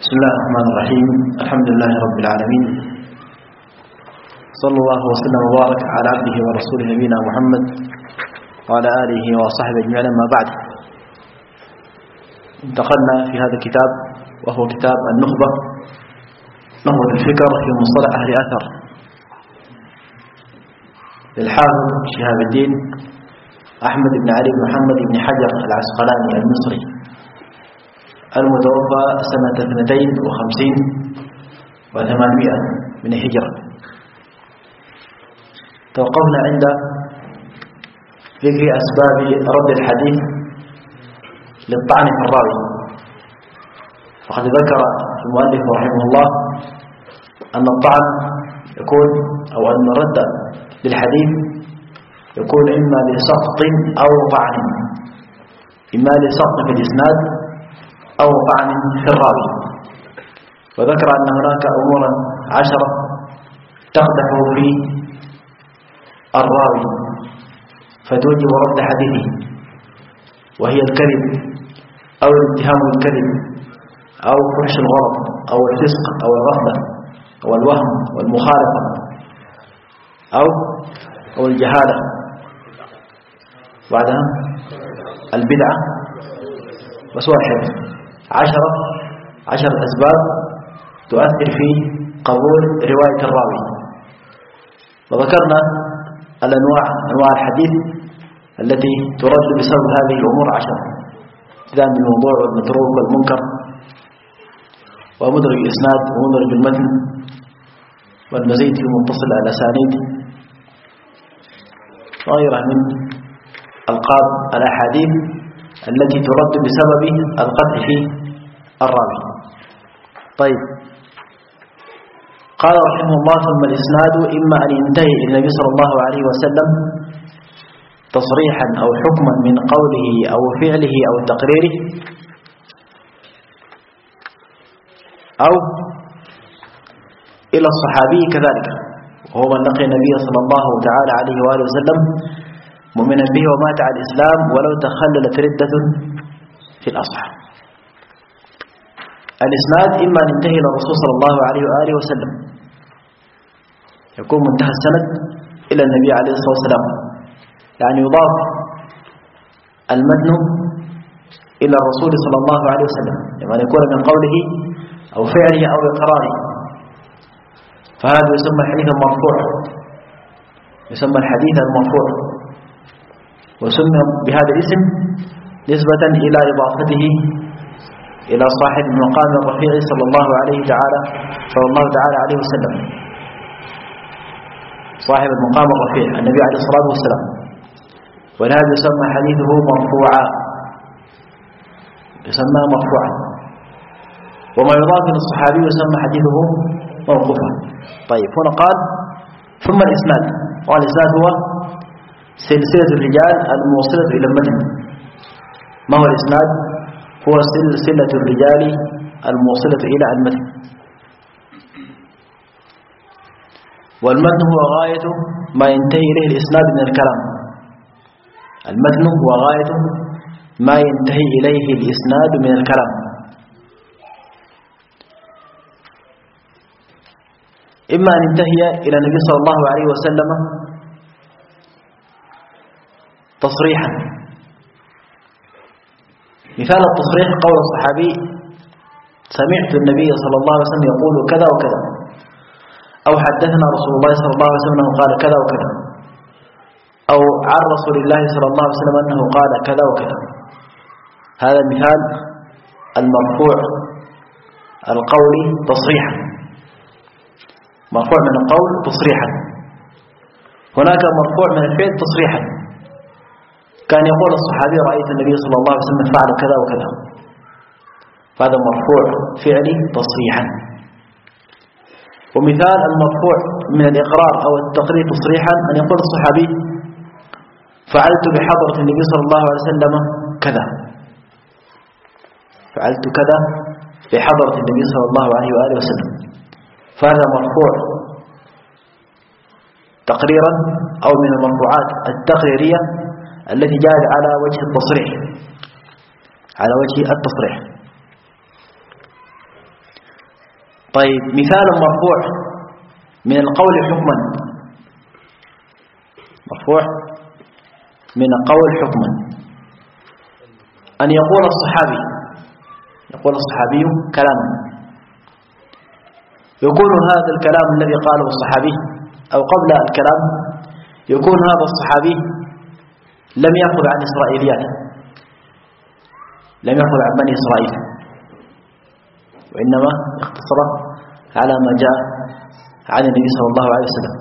بسم الله الرحمن الرحيم. الحمد لله رب العالمين، صلى الله وسلم وبارك على عبده ورسوله نبينا محمد وعلى آله وصحبه أجمعين. ما بعد، انتقلنا في هذا الكتاب وهو كتاب النخبة، نخبة الفكر في مصطلح أهل أثر للحافظ شهاب الدين أحمد بن علي بن محمد بن حجر العسقلاني المصري، المتوفى سنة 52 و800 من الهجرة. توقفنا عند ذكر أسباب رد الحديث للطعن في الراوي، فقد ذكر المؤلف رحمه الله أن الطعن يكون أو أن الرد للحديث يكون إما لسقط أو طعن، إما لسقط في الإسناد أو طعن في الراوي. وذكر أن هناك أمورا 10 تقدح في الراوي فتوجب رد حديثه، وهي الكذب أو الاتهام بالكذب أو فحش الغلط أو الفسق أو الغفلة أو الوهم والمخالفة أو الجهالة. بعدها البدعة وسوء الحفظ. 10 أسباب تؤثر في قبول رواية الراوي. وذكرنا أنواع الحديث التي ترد بسبب هذه الأمور 10: ابتداء من الموضوع والمتروك والمنكر ومدرج الإسناد ومدرج المتن والمزيد في متصل الأسانيد وغيرها من ألقاب الأحاديث التي ترد بسبب القدح في الراوي. طيب، قال رحمه الله: ثم الإسناد إما أن ينتهي إلى النبي صلى الله عليه وسلم تصريحا أو حكما من قوله أو فعله أو تقريره، أو إلى الصحابي كذلك، وهو من لقي النبي صلى الله تعالى عليه وآله وسلم مؤمنا به ومات على الإسلام ولو تخللت ردة في الأصح. الإسناد إما أن ينتهي إلى الرسول صلى الله عليه وآله وسلم، يكون منتهى السند إلى النبي عليه الصلاة والسلام، يعني يضاف المتن إلى الرسول صلى الله عليه وسلم، يعني يكون من قوله أو فعله أو إقراره، فهذا يسمى الحديث المرفوع، يسمى الحديث المرفوع، وسمي بهذا الاسم نسبة إلى إضافته إلى صاحب المقام الرفيع صلى الله تعالى عليه وسلم، صاحب المقام الرفيع النبي عليه الصلاة والسلام، ولهذا يسمى حديثه مرفوعا، يسمى مرفوعا. وما يضاف إلى الصحابي يسمى حديثه موقوفا. طيب، هنا قال ثم الإسناد، والإسناد هو سلسلة الرجال الموصلة إلى المتن. ما هو الإسناد؟ هو سلسلة الرجال الموصلة إلى المتن، والمتن هو غاية ما ينتهي إليه الإسناد من الكلام. المتن هو غاية ما ينتهي إليه الإسناد من الكلام. إما أن ينتهي إلى النبي صلى الله عليه وسلم تصريحا. مثال التصريح قول الصحابي: سمعت النبي صلى الله عليه وسلم يقول كذا وكذا، أو حدثنا رسول الله صلى الله عليه وسلم أنه قال كذا وكذا، أو عن رسول الله صلى الله عليه وسلم أنه قال كذا وكذا. هذا مثال المرفوع القولي تصريحا، مرفوع من القول تصريحا. هناك مرفوع من الفعل تصريحا، كان يقول الصحابي: رأيت النبي صلى الله عليه وسلم فعل كذا وكذا، فهذا مرفوع فعلي تصريحا. ومثال المرفوع من الإقرار أو التقرير تصريحا أن يقول الصحابي: فعلت بحضرة النبي صلى الله عليه وسلم كذا، فعلت كذا بحضرة النبي صلى الله عليه وآله وسلم، فهذا مرفوع تقريرا أو من المرفوعات التقريرية التي جاءت على وجه التصريح، على وجه التصريح. طيب مثال مرفوع من القول حكما، مرفوع من القول حكما، أن يقول الصحابي كلاما، يكون هذا الكلام الذي قاله الصحابي أو قبل الكلام يكون هذا الصحابي لم يأخذ عن إسرائيليات، لم يأخذ عن بني إسرائيل، وإنما اختصر على ما جاء عن النبي صلى الله عليه وسلم.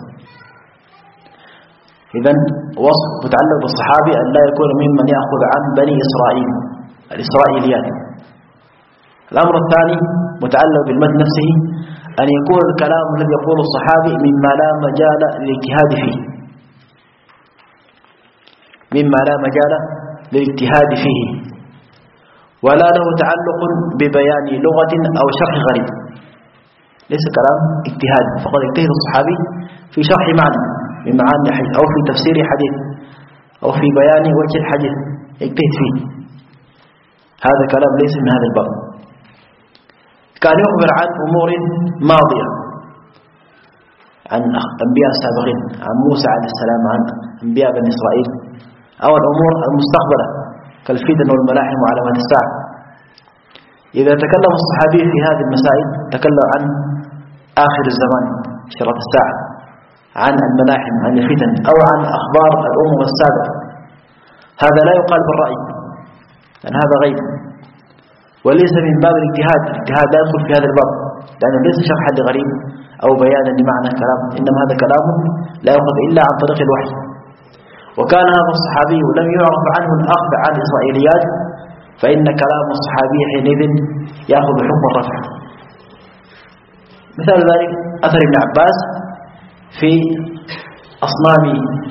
إذن وصف متعلق بالصحابي أن لا يكون ممن يأخذ عن بني إسرائيل الإسرائيليات. الأمر الثاني متعلق بالمد نفسه، أن يكون الكلام الذي يقول الصحابي مما لا مجال للاجتهاد فيه، مما لا مجال للاجتهاد فيه، ولا له تعلق ببيان لغة أو شرح غريب، ليس كلام اجتهاد، فقد اجتهد الصحابي في شرح معنى من معاني الحديث أو في تفسير حديث أو في بيان وجه الحديث اجتهد فيه، هذا كلام ليس من هذا الباب. كان يخبر عن أمور ماضية، عن أنبياء السابقين، عن موسى عليه السلام، عن أنبياء بني إسرائيل، أو الأمور المستقبلة كالفتن والملاحم وعلامات الساعة. إذا تكلم الصحابي في هذه المسائل تكلم عن آخر الزمان، شرط الساعة، عن الملاحم، عن الفتن، أو عن أخبار الأمم السابقة، هذا لا يقال بالرأي، لأن هذا غيب وليس من باب الاجتهاد. الاجتهاد لا يدخل في هذا الباب، لأنه ليس شرحا لغريب أو بيانا لمعنى الكلام، إنما هذا كلام لا يأخذ إلا عن طريق الوحي. وكان هذا الصحابي لم يعرف عنه الأخذ عن الإسرائيليات، فإن كلام الصحابي حينئذ يأخذ حكم الرفع. مثال ذلك أثر ابن عباس في أصنام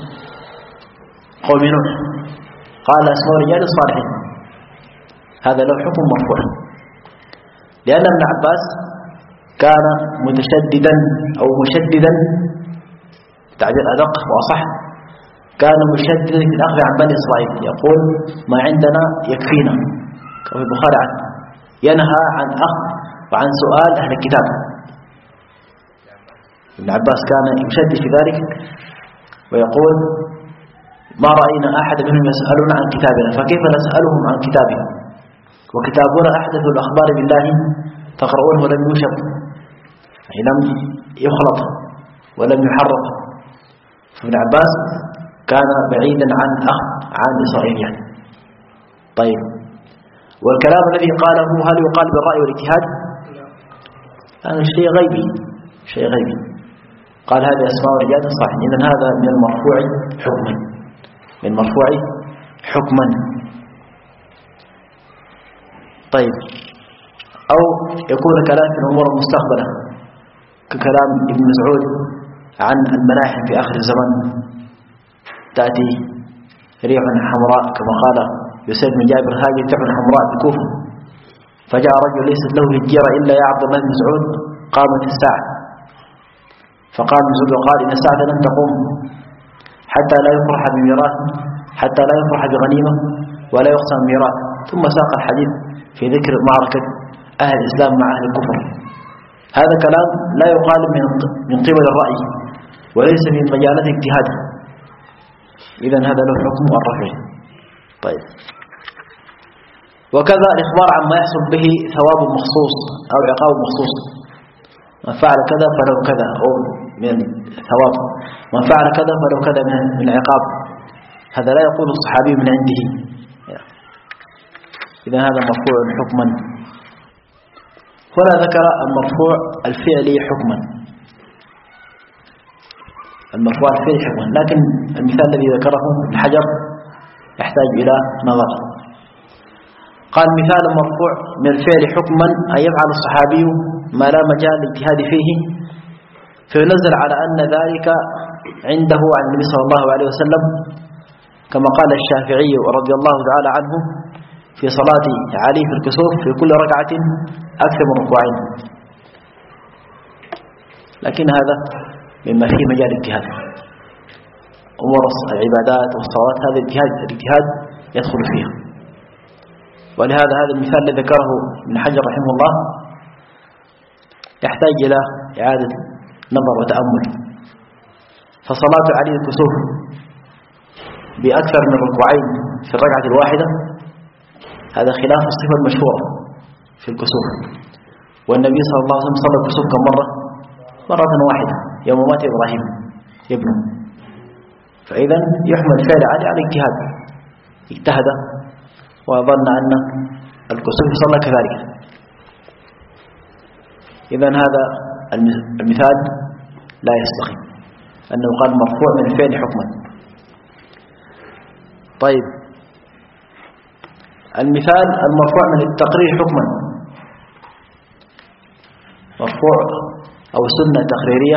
قوم نوح، قال اسمه رجال الصالحين، هذا له حكم مرفوع، لأن ابن عباس كان متشددا أو مشددا، تعبير أدق وأصح، كان مشددا في الأخذ عن بني إسرائيل، يقول ما عندنا يكفينا، كما في البخاري عنه، ينهى عن أخذ وعن سؤال أهل الكتاب. ابن عباس كان يشدد في ذلك ويقول ما رأينا أحد منهم يسألون عن كتابنا، فكيف نسألهم عن كتابهم وكتابنا أحدث الأخبار بالله تقرؤونه ولم يوشب، يعني لم يخلط ولم يحرق. فابن عباس كان بعيدا عن أخذ عن إسرائيليات. طيب، والكلام الذي قاله هل يقال بالرأي والاجتهاد؟ هذا شيء غيبي، شيء غيبي. قال هذه أسماء رجال صحيح، إذن هذا من المرفوع حكما، من مرفوع حكما. طيب، أو يكون كلام في الأمور المستقبلة ككلام ابن مسعود عن الملاحم في آخر الزمان، تأتي ريح حمراء كما قال يسيد بن جابر هذه ريح حمراء بكوفة، فجاء رجل ليست له هجيرة إلا يا عبد الله بن مسعود قامت الساعة، فقال مسعود وقال إن الساعة لن تقوم حتى لا يفرح بميراث، حتى لا يفرح بغنيمة ولا يقسم ميراث، ثم ساق الحديث في ذكر معركة أهل الإسلام مع أهل الكفر. هذا كلام لا يقال من قبل الرأي وليس من مجالات اجتهاد، إذن هذا له حكم الرفع. طيب، وكذا الإخبار عما يحصل به ثواب مخصوص أو عقاب مخصوص، من فعل كذا فله كذا، أو من ثواب، من فعل كذا فله كذا من عقاب، هذا لا يقول الصحابي من عنده، إذن هذا مرفوع حكما. هنا ذكر المرفوع الفعلي حكما، المرفوع الفعلي حكما، لكن المثال الذي ذكره ابن حجر يحتاج إلى نظر. قال مثال مرفوع من الفعل حكما أن يفعل الصحابي ما لا مجال للاجتهاد فيه، فينزل على أن ذلك عنده عن النبي صلى الله عليه وسلم، كما قال الشافعي رضي الله تعالى عنه في صلاة علي في الكسوف في كل ركعة أكثر من ركوعين، لكن هذا مما فيه مجال الاجتهاد، أمور العبادات والصلوات هذا الاجتهاد يدخل فيها. ولهذا هذا المثال الذي ذكره ابن حجر رحمه الله يحتاج إلى إعادة نظر وتأمل. فصلاة علي الكسوف بأكثر من ركوعين في الركعة الواحدة هذا خلاف الصفة المشهورة في الكسوف. والنبي صلى الله عليه وسلم صلى الكسوف كم مرة؟ مرة واحدة يوم مات إبراهيم ابنه. فإذا يحمل فعل علي على اجتهاد، اجتهد وظن أن الكسوف صلى كذلك. إذا هذا المثال لا يستقيم أنه قال مرفوع من الفعل حكما. طيب المثال المرفوع من التقرير حكما، مرفوع أو سنة تقريرية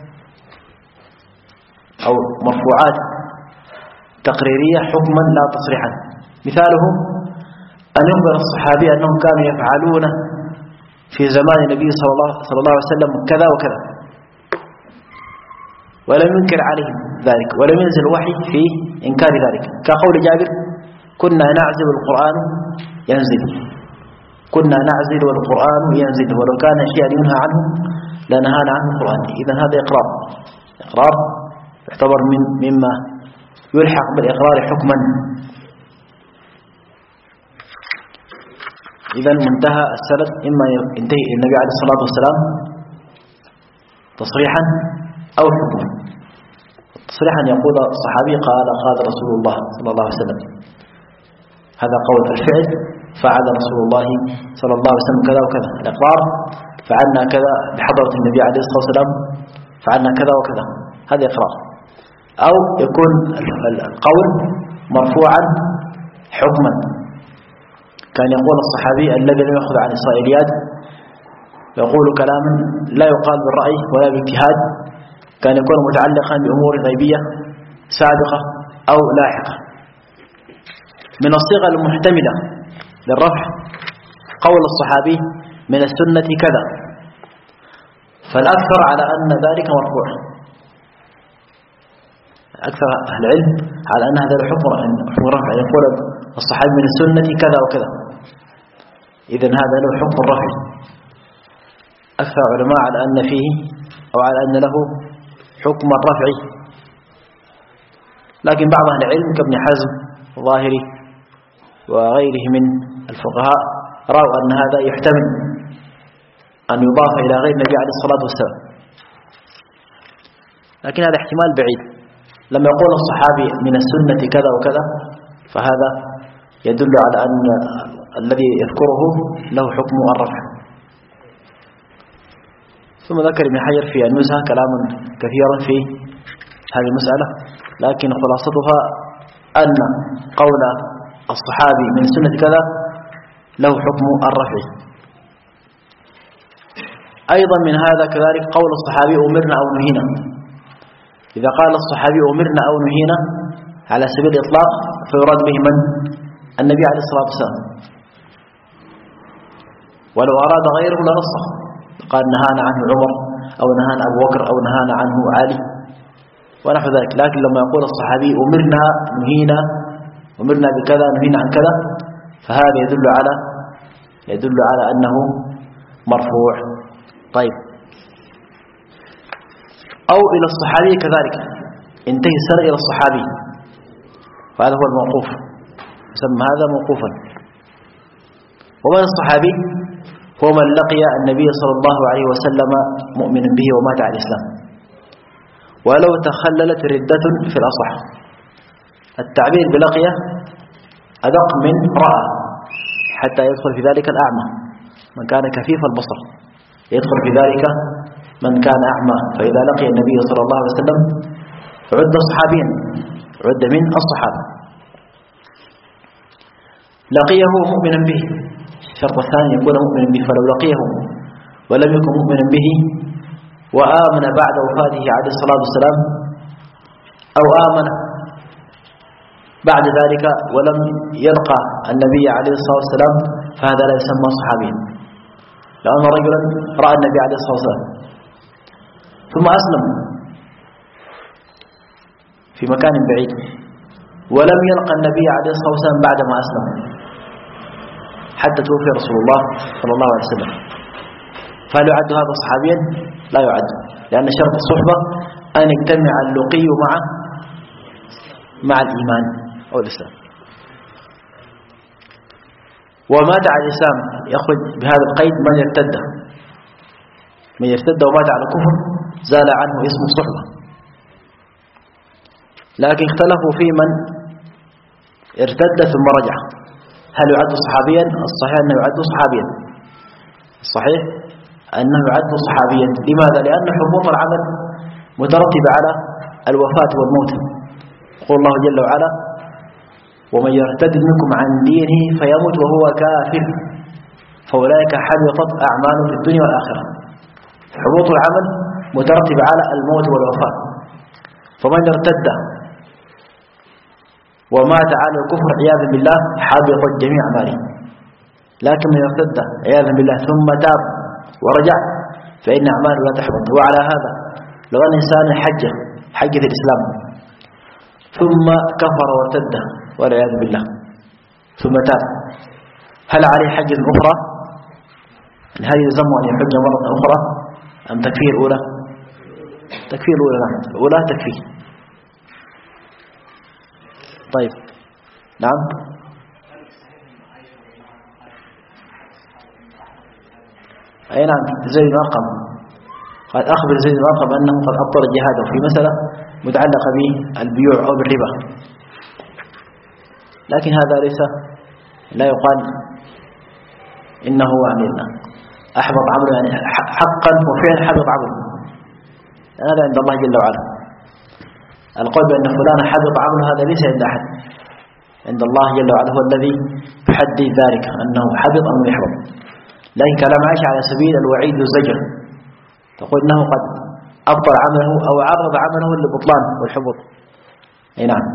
أو مرفوعات تقريرية حكما لا تصريحا. مثاله أن يخبر الصحابي أنهم كانوا يفعلون في زمان النبي صلى الله عليه وسلم كذا وكذا، ولم ينكر عليهم ذلك ولم ينزل وحي في إنكار ذلك، كقول جابر كنا نعزل والقرآن ينزل، كنا نعزل والقرآن ينزل ولو كان شيئا ينهى عنه لنهانا عنه القرآن. إذن هذا إقرار يعتبر مما يلحق بالإقرار حكما. إذن منتهى السند إما ينتهي النبي عليه الصلاة والسلام تصريحا أو حكما. تصريحا يقول الصحابي قال رسول الله صلى الله عليه وسلم، هذا قول. الفعل فعل رسول الله صلى الله عليه وسلم كذا وكذا. الإقرار فعلنا كذا بحضرة النبي عليه الصلاة والسلام، فعلنا كذا وكذا، هذا إقرار. أو يكون القول مرفوعا حكما، كان يقول الصحابي الذي لم يأخذ عن إسرائيليات يقول كلاما لا يقال بالرأي ولا باجتهاد، كان يكون متعلقا بأمور غيبية سابقة أو لاحقة. من الصيغة المحتملة للرفع قول الصحابي من السنة كذا، فالأكثر على أن ذلك مرفوع، أكثر أهل العلم على أن هذا الحكم رفع، يقول الصحابي من السنة كذا وكذا، إذن هذا له حكم الرفع. أكثر علماء على أن فيه أو على أن له حكم الرفع، لكن بعض أهل العلم كابن حزم الظاهري وغيره من الفقهاء رأوا أن هذا يحتمل أن يضاف إلى غير النبي عليه الصلاة والسلام، لكن هذا احتمال بعيد. لما يقول الصحابي من السنة كذا وكذا فهذا يدل على أن الذي يذكره له حكم الرفع. ثم ذكر ابن حجر في النزهة كلاما كثيرا في هذه المسألة، لكن خلاصتها أن قول الصحابي من السنة كذا له حكم الرفع. أيضا من هذا كذلك قول الصحابي أمرنا أو نهينا. إذا قال الصحابي أمرنا أو نهينا على سبيل الإطلاق فيراد به من؟ النبي عليه الصلاة والسلام، ولو أراد غيره لنصه، قال نهانا عنه عمر أو نهانا أبو بكر أو نهانا عنه علي ونحو ذلك. لكن لما يقول الصحابي أمرنا نهينا، أمرنا بكذا نهينا عن كذا، فهذا يدل على أنه مرفوع. طيب أو إلى الصحابي كذلك، انتهي السنة إلى الصحابي، فهذا هو الموقوف، يسمى هذا موقوفا. ومن الصحابي هو من لقي النبي صلى الله عليه وسلم مؤمنا به ومات على الإسلام، ولو تخللت ردة في الأصح. التعبير بلقيه أدق من رأى، حتى يدخل في ذلك الأعمى من كان كفيف البصر، يدخل في ذلك من كان أعمى. فإذا لقي النبي صلى الله عليه وسلم عد صحابيا، عد من الصحابة. لقيه مؤمنا به، الشرط الثاني يكون مؤمنا به، فلو لقيه ولم يكن مؤمنا به وآمن بعد وفاته عليه الصلاة والسلام أو آمن بعد ذلك ولم يلقى النبي عليه الصلاة والسلام فهذا لا يسمى صحابيا، لأن رجلا رأى النبي عليه الصلاة والسلام ثم أسلم في مكان بعيد ولم يلقى النبي عليه الصلاة والسلام بعد ما أسلم حتى توفي رسول الله صلى الله عليه وسلم، فهل يعد هذا صحابيا؟ لا يعد، لأن شرط الصحبة أن يجتمع اللقي مع الإيمان أو الإسلام. ومات على الإسلام يخرج بهذا القيد من يرتد ومات على كفر زال عنه اسم الصحبة. لكن اختلفوا في من ارتد ثم رجع، هل يعد صحابيا؟ الصحيح أنه يعد صحابيا، الصحيح أنه يعد صحابيا. لماذا؟ لأن حبوط العمل مترتبة على الوفاة والموت. يقول الله جل وعلا: ومن يرتد منكم عن دينه فيموت وهو كافر فأولئك حبطت أعمالهم في الدنيا والآخرة. حبوط العمل مترتبة على الموت والوفاة، فمن ارتد ومات على الكفر عياذا بالله حبطت جميع أعماله. لكن من ارتد عياذا بالله ثم تاب ورجع فإن أعماله لا تحبط. وعلى هذا لو أن إنسان حجة الإسلام ثم كفر وارتد والعياذ بالله ثم تاب، هل عليه حجة أخرى؟ هل يلزم أن يحج مرة أخرى أم تكفير الأولى؟ تكفير الأولى، نعم، الأولى تكفير. طيب، نعم. أي نعم، زيد بن أرقم قد أخبر زيد بن أرقم أنه قد أبطل جهاده في مسألة متعلقة بالبيوع أو بالربا، لكن هذا ليس لا يقال إنه يعني أحبط عمله، يعني حقا وفعلا حبط عمله، هذا عند الله جل وعلا. القول بأن فلان حبط عمله هذا ليس عند أحد، عند الله جل وعلا هو الذي يحدد ذلك أنه حبط أو يحبط. لكن كلام عائشة على سبيل الوعيد والزجر، تقول إنه قد أبطل عمله أو عرض عمله للبطلان والحبط. أي نعم.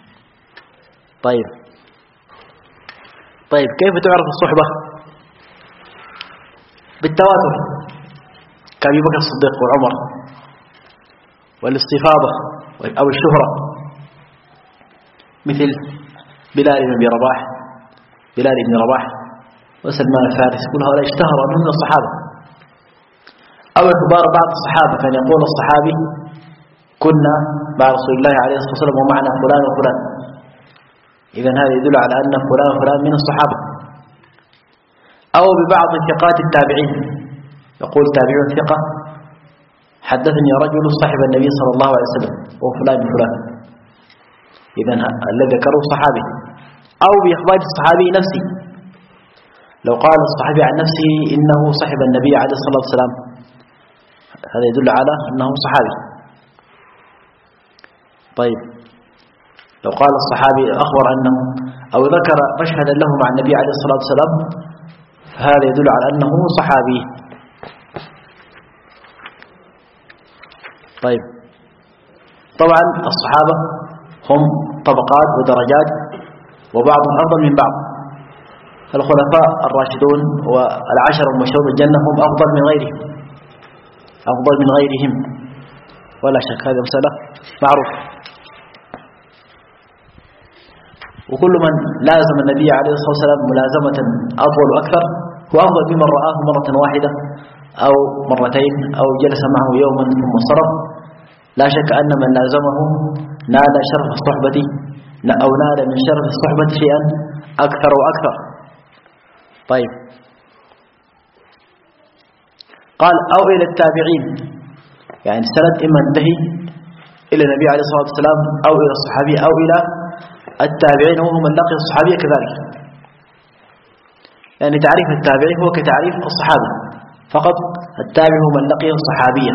طيب كيف تعرف الصحبة؟ بالتواتر كأبي بكر الصديق وعمر، والاستفاضة أو الشهرة مثل بلال بن رباح وسلمان الفارسي، كل هؤلاء اشتهروا أنهم من الصحابة. أو إخبار بعض الصحابة كان يقول الصحابي: كنا مع رسول الله عليه الصلاة والسلام ومعنا فلان وفلان. إذن هذا يدل على أن فلان وفلان من الصحابة. أو ببعض ثقات التابعين، يقول تابعون ثقة: حدثني رجل صاحب النبي صلى الله عليه وسلم وفلان بفلان. إذن الذي ذكره صحابي. أو بإخبار الصحابي نفسه، لو قال الصحابي عن نفسه إنه صاحب النبي عليه الصلاة والسلام، هذا يدل على أنه صحابي. طيب لو قال الصحابي أخبر أنه أو ذكر مشهدا له مع النبي عليه الصلاة والسلام، فهذا يدل على أنه صحابي. طيب طبعا الصحابة هم طبقات ودرجات، وبعضهم أفضل من بعض. الخلفاء الراشدون والعشر المبشرون بالجنة هم أفضل من غيرهم ولا شك، هذه مسألة معروفة. وكل من لازم النبي عليه الصلاة والسلام ملازمة أطول وأكثر هو أفضل ممن رآه مرة واحدة أو مرتين أو جلس معه يوما ثم صرف. لا شك أن من لازمه نال شرف الصحبة أو نال من شرف الصحبة شيئا أكثر وأكثر. طيب قال: أو إلى التابعين، يعني السند إما انتهي إلى النبي عليه الصلاة والسلام أو إلى الصحابي أو إلى التابعين وهم من لقي الصحابية كذلك. يعني تعريف التابعي هو كتعريف الصحابة فقط، التابع هو من لقي الصحابية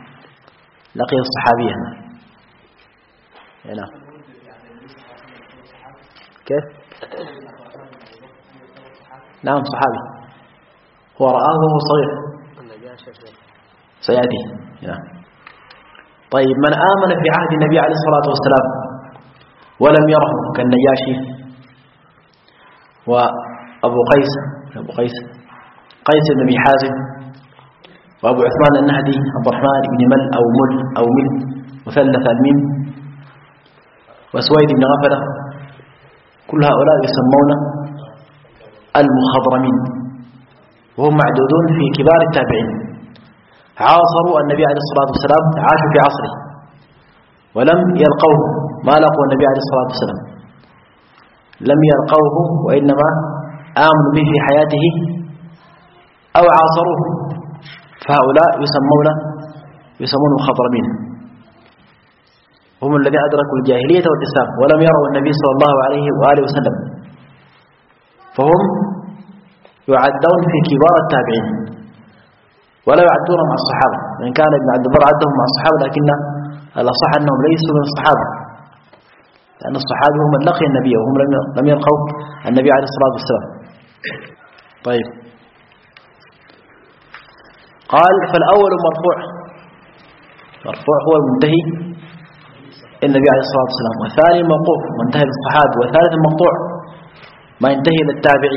هنا. كيف؟ نعم صحابي، هو رآه وهو صغير سيأتي. طيب من آمن في عهد النبي عليه الصلاة والسلام ولم يره كالنجاشي وأبو قيس بن أبي حازم وأبو عثمان النهدي عبد الرحمن بن مل أو مل مثلث الميم وسويد بن غفلة، كل هؤلاء يسمون المخضرمين، وهم معدودون في كبار التابعين. عاصروا النبي عليه الصلاة والسلام، عاشوا في عصره ولم يلقوه، ما لقوا النبي عليه الصلاة والسلام، لم يلقوه وإنما آمنوا به في حياته أو عاصروه، فهؤلاء يسمون مخضرمين، هم الذين أدركوا الجاهلية والإسلام ولم يروا النبي صلى الله عليه وآله وسلم، فهم يعدون في كبار التابعين ولا يعدون مع الصحابة، وإن كان ابن عبد البر عدهم مع الصحابة، لكن الأصح أنهم ليسوا من الصحابة، لأن الصحابة هم من لقي النبي وهم لم يلقوا النبي عليه الصلاة والسلام. طيب، قال فالأول مرفوع هو المنتهي النبي عليه الصلاة والسلام، والثاني موقوف منتهي للصحابة، والثالث المقطوع ما ينتهي للتابعي.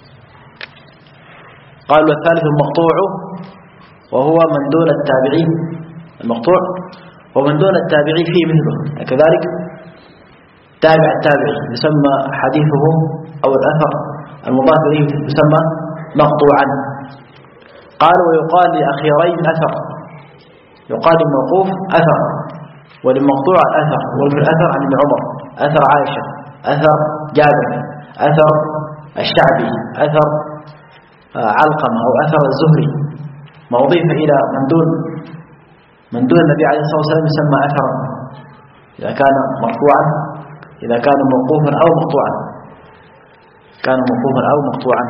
قال والثالث المقطوع وهو من دون التابعي، المقطوع ومن دون التابعي فيه مثله، كذلك تابع التابعي يسمى حديثه أو الأثر المضاف إليه يسمى مقطوعا. قال ويقال لأخيرين أثر، يقال للموقوف أثر وللمقطوع أثر، وفي الأثر عن ابن عمر، أثر عائشة، أثر جابر، أثر الشعبي، أثر علقمة أو أثر الزهري، ما أضيف إلى من دون النبي عليه الصلاة والسلام يسمى أثرا، إذا كان مرفوعا، إذا كان موقوفا أو مقطوعا، كان موقوفا أو مقطوعا.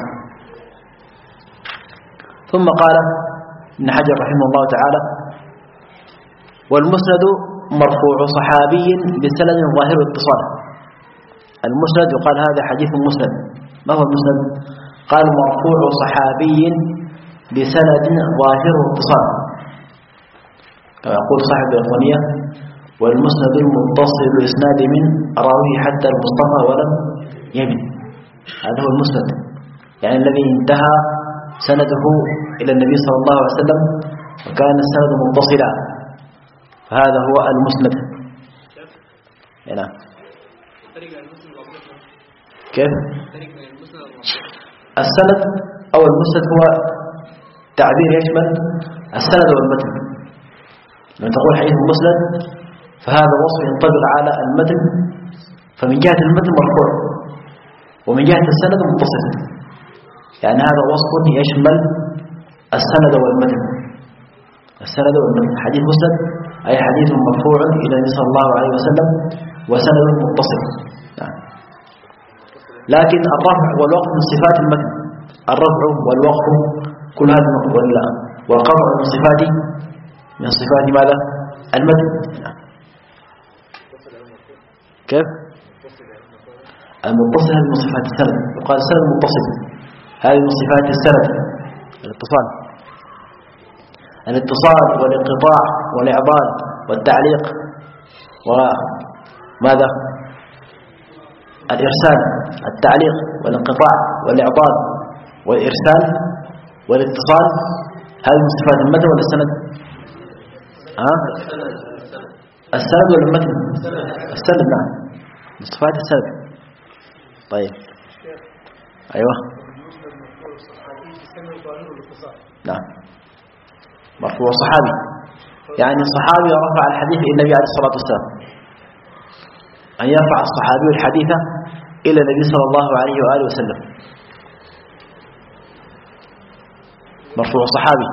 ثم قال ابن حجر رحمه الله تعالى والمسند مرفوع صحابي بسند ظاهر اتصال. المسند يقال هذا حديث مسند. ما هو المسند؟ قال مرفوع صحابي بسند ظاهر اتصال، كما يقول صاحب الإخوانية والمسند المتصل الإسناد من راويه حتى المصطفى ولم يمن. هذا هو المسند، يعني الذي انتهى سنده إلى النبي صلى الله عليه وسلم وكان السند متصلا، فهذا هو المسند. نعم. كيف؟ السند أو المسند هو تعبير يشمل السند والمتن. لما تقول حديث مسند فهذا وصف ينطبق على المتن، فمن جهة المتن مرفوع ومن جهة السند متصل، يعني هذا وصف يشمل السند والمتن. السند والمتن حديث مسند أي حديث مرفوع إلى النبي صلى الله عليه وسلم وسند متصل. لكن الرفع والوقف من صفات المتن، الرفع والوقف كل هذا والقطع من صفات ماذا؟ المتن. كيف؟ المتصل هذه من صفات السند، يقال السند المتصل، هذه من صفات السند الاتصال والانقطاع والإعضال والتعليق وماذا؟ الإرسال، التعليق والانقطاع والإعضال والإرسال والاتصال، هذه من صفات المتن ولا السند؟ السند ولا المتن؟ السند. نعم، من صفات السند. طيب، أيوة، نعم، مرفوع صحابي، يعني الصحابي رفع الحديث إلى النبي عليه الصلاة والسلام، أن يرفع الصحابي الحديث إلى النبي صلى الله عليه وآله وسلم. مرفوع صحابي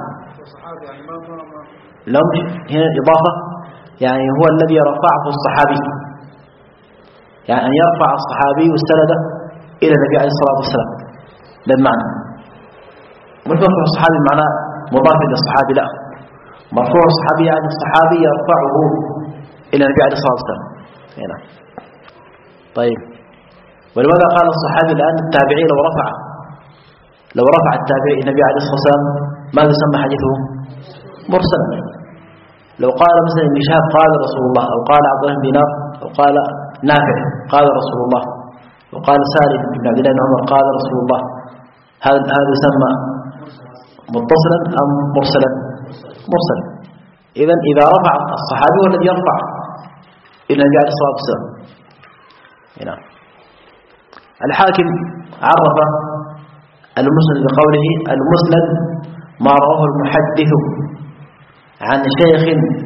لم هنا إضافة، يعني هو الذي رفعه الصحابي، يعني أن يرفع الصحابي السند إلى النبي عليه الصلاة والسلام، ده المعنى. مش مرفوع الصحابي معناه مضاف إلى الصحابي، لا، مرفوع الصحابي يعني الصحابي يرفعه إلى النبي عليه الصلاة والسلام هنا. طيب، ولماذا قال الصحابي؟ لأن التابعي لو رفع التابعي النبي عليه الصلاة والسلام ماذا يسمى حديثه؟ مرسلا. لو قال مثلا ابن شهاب قال رسول الله، أو قال عبد الله بن دينار، أو قال نافع قال رسول الله، وقال سالم بن عبد الله بن عمر قال رسول الله، هذا يسمى متصلا أم مرسلا؟ مرسلا. إذن إذا رفع الصحابي هو الذي يرفع إلى النبي عليه الصلاة والسلام. هنا الحاكم عرف المسند بقوله المسند ما رواه المحدث عن شيخ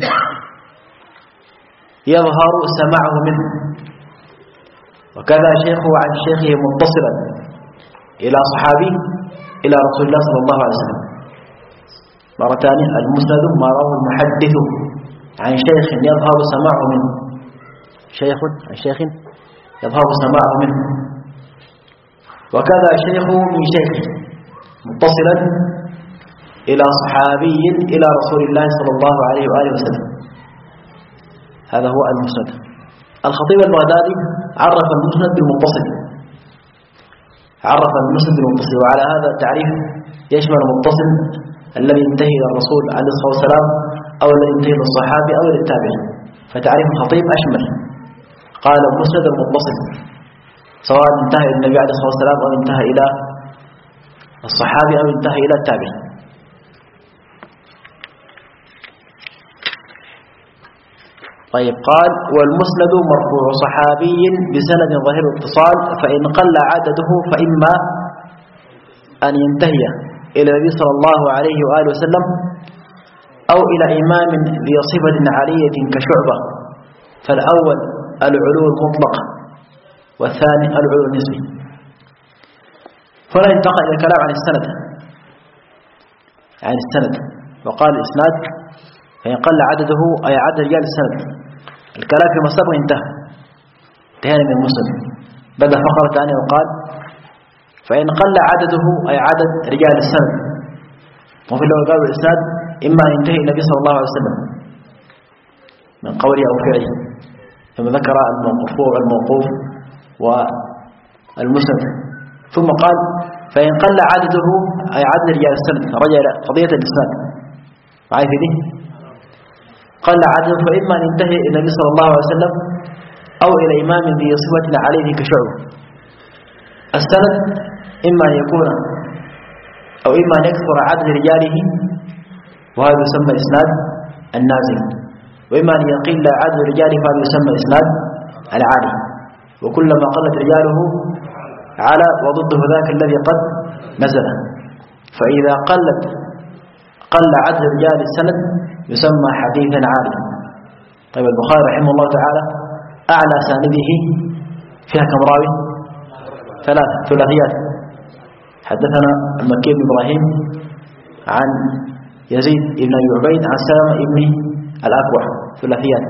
يظهر سماعه منه، وكذا شيخه عن شيخه متصلا إلى صحابي إلى رسول الله صلى الله عليه وسلم. مرة ثانية، المسند ما رواه المحدث عن شيخ يظهر سماعه منه، شيخ عن شيخ يظهر سماعه منه، وكذا شيخه من شيخه متصلا إلى صحابي إلى رسول الله صلى الله عليه وآله وسلم. هذا هو المسند. الخطيب البغدادي عرف المسند بالمتصل، عرف المسند بالمتصل، وعلى هذا التعريف يشمل المتصل الذي ينتهي إلى الرسول عليه الصلاة والسلام أو الذي ينتهي إلى الصحابي أو إلى التابعي. فتعريف الخطيب أشمل، قال المسند المتصل سواء انتهى إلى النبي عليه الصلاة والسلام أو انتهى إلى الصحابي أو انتهى إلى التابعي. طيب، قال والمسند مرفوع صحابي بسند ظاهر الاتصال، فإن قل عدده فإما أن ينتهي إلى النبي صلى الله عليه وآله وسلم أو إلى إمام ذي صفة عالية كشعبة، فالأول العلو المطلق والثاني العلو النسبي. فلا ينتقل إلى الكلام عن السند وقال الإسناد فإن قل عدده أي عدد رجال السند. الكلام في مسبق انتهينا من المسند. بدأ فقرة ثانية وقال فإن قل عدده أي عدد رجال السند. وفي اللغة قالوا الإسناد إما أن ينتهي النبي صلى الله عليه وسلم من قوله أو فعله، ثم ذكر المرفوع والموقوف والمسند، ثم قال فإن قل عدده أي عدد رجال السند، رجع إلى قضية الإسناد. معي في دي؟ قل عدده فإما أن ينتهي إلى النبي صلى الله عليه وسلم أو إلى إمام ذي صفة عليه كشعبه. السند إما أن يكون أو إما أن يكثر عدد رجاله وهذا يسمى إسناد النازل، وإما أن يقل عدد رجاله فهذا يسمى إسناد العالي، وكلما قلت رجاله على وضده ذاك الذي قد نزل. فإذا قل عدد رجال السند يسمى حديثا عاليا. طيب، البخاري رحمه الله تعالى أعلى سانده فيها كم راوي؟ 3 ثلاثيات. حدثنا المكي بن إبراهيم عن يزيد بن أبي عبيد عن سلمة بن الأكوع، ثلاثيات.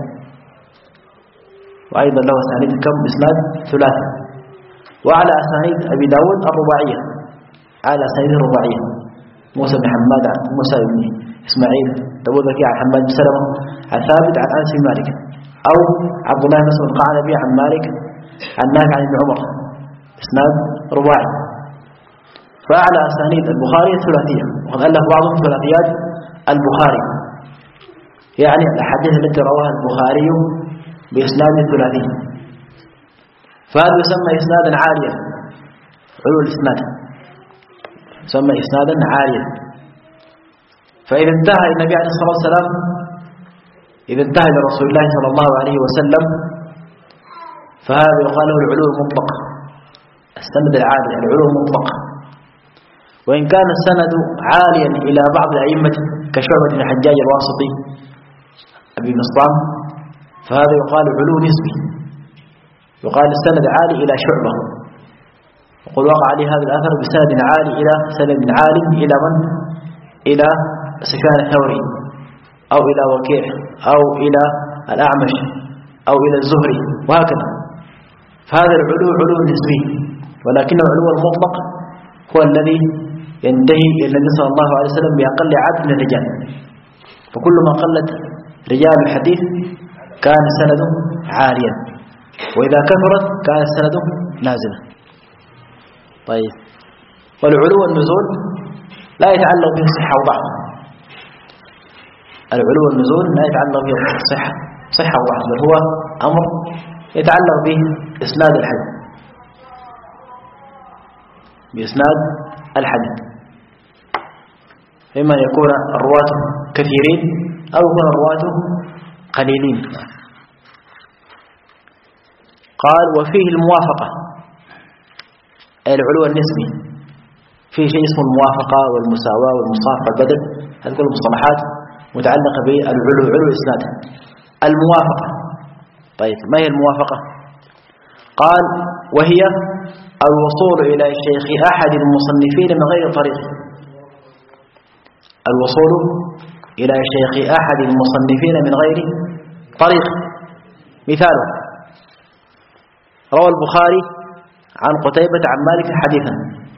وأيضا له أسانيد كم؟ إسناد ثلاثي. وعلى أسانيد أبي داود الرباعية، على أسانيد الرباعية موسى بن حماد عن موسى بن إسماعيل، داود ذكي عن حماد بن سلمة عن ثابت عن أنس بن مالك، أو عبد الله بن مسعود القعنبي عن مالك عن نافع عن ابن عمر، إسناد رباعي. فأعلى أسانيد البخاري الثلاثية، وقد ألف بعضهم ثلاثيات البخاري، يعني الأحاديث التي رواها البخاري بإسناد ثلاثي، فهذا يسمى إسنادا عاليا، علو الإسناد يسمى إسنادا عاليا. فإذا انتهى النبي عليه الصلاة والسلام، إذا انتهى إلى رسول الله صلى الله عليه وسلم، فهذا يقال له العلو المطلق، السند العالي، العلو المطلق. وإن كان السند عاليا إلى بعض الأئمة كشعبة بن الحجاج الواسطي أبي مسطام، فهذا يقال علو نسبي، يقال السند عالي إلى شعبة. وقل وقع عليه هذا الأثر بسند عالي إلى سند عالي إلى من؟ إلى سفيان الثوري أو إلى وكيع أو إلى الأعمش أو إلى الزهري وهكذا. فهذا العلو علو نسبي، ولكن العلو المطلق هو الذي ينتهي إلى النبي صلى الله عليه وسلم بأقل عدد من الرجال. فكلما قلت رجال الحديث كان السند عاليا، وإذا كثرت كان السند نازلا. طيب، والعلو والنزول لا يتعلق به صحة وضعف. العلو والنزول لا يتعلق به صحة وضعف، بل هو أمر يتعلق به إسناد الحديث، بإسناد الحديث، إما أن يكون الرواة كثيرين أو يكون الرواة قليلين. قال وفيه الموافقة، العلو النسبي، في شيء اسمه الموافقة والمساواة والمصافحة والبدل، هذه كل المصطلحات متعلقة بالعلو، علو الإسناد. الموافقة، طيب ما هي الموافقة؟ قال وهي الوصول إلى شيخ أحد المصنفين من غير طريق. الوصول إلى شيخ أحد المصنفين من غير طريق. مثاله: روى البخاري عن قتيبة عن مالك حديثا.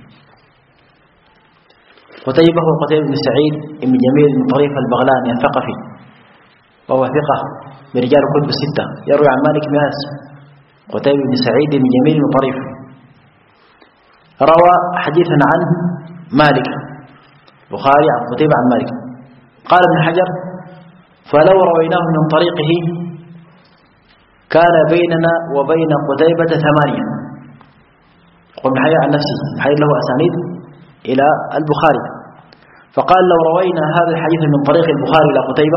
قتيبة هو قتيبة بن سعيد بن جميل بن طريف البغلاني الثقفي، وهو ثقة برجال الكتب الستة، يروي عن مالك بن أنس. قتيبة بن سعيد بن جميل بن طريف روى حديثا عن مالك، البخاري عن قتيبة عن مالك. قال ابن حجر: فلو رويناه من طريقه كان بيننا وبين قتيبة 8. قل حي عن نفسه، حي له أسانيد إلى البخاري، فقال: لو روينا هذا الحديث من طريق البخاري إلى قتيبة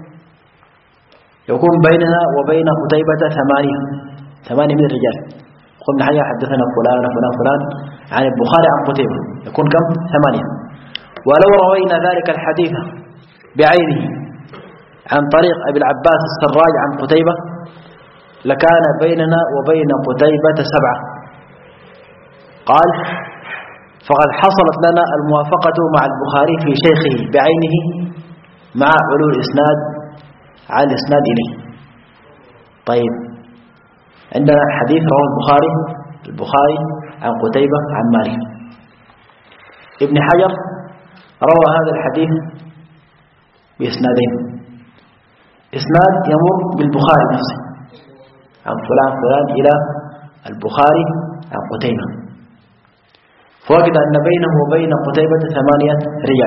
يكون بيننا وبين قتيبة 8 من الرجال. قل حي حدثنا فلان فلان فلان عن البخاري عن قتيبة، يكون كم؟ 8. ولو روينا ذلك الحديث بعينه عن طريق أبي العباس السراج عن قتيبة لكان بيننا وبين قتيبة 7. قال: فقد حصلت لنا الموافقة مع البخاري في شيخه بعينه مع علو الإسناد على الإسناد إليه. طيب، عندنا حديث رواه البخاري عن قتيبة عن مالك. ابن حجر روى هذا الحديث بإسنادين: إسناد يمر بالبخاري نفسه عن فلان فلان إلى البخاري عن قتيبة، فوجد أن بينه وبين قتيبة 8 رجال،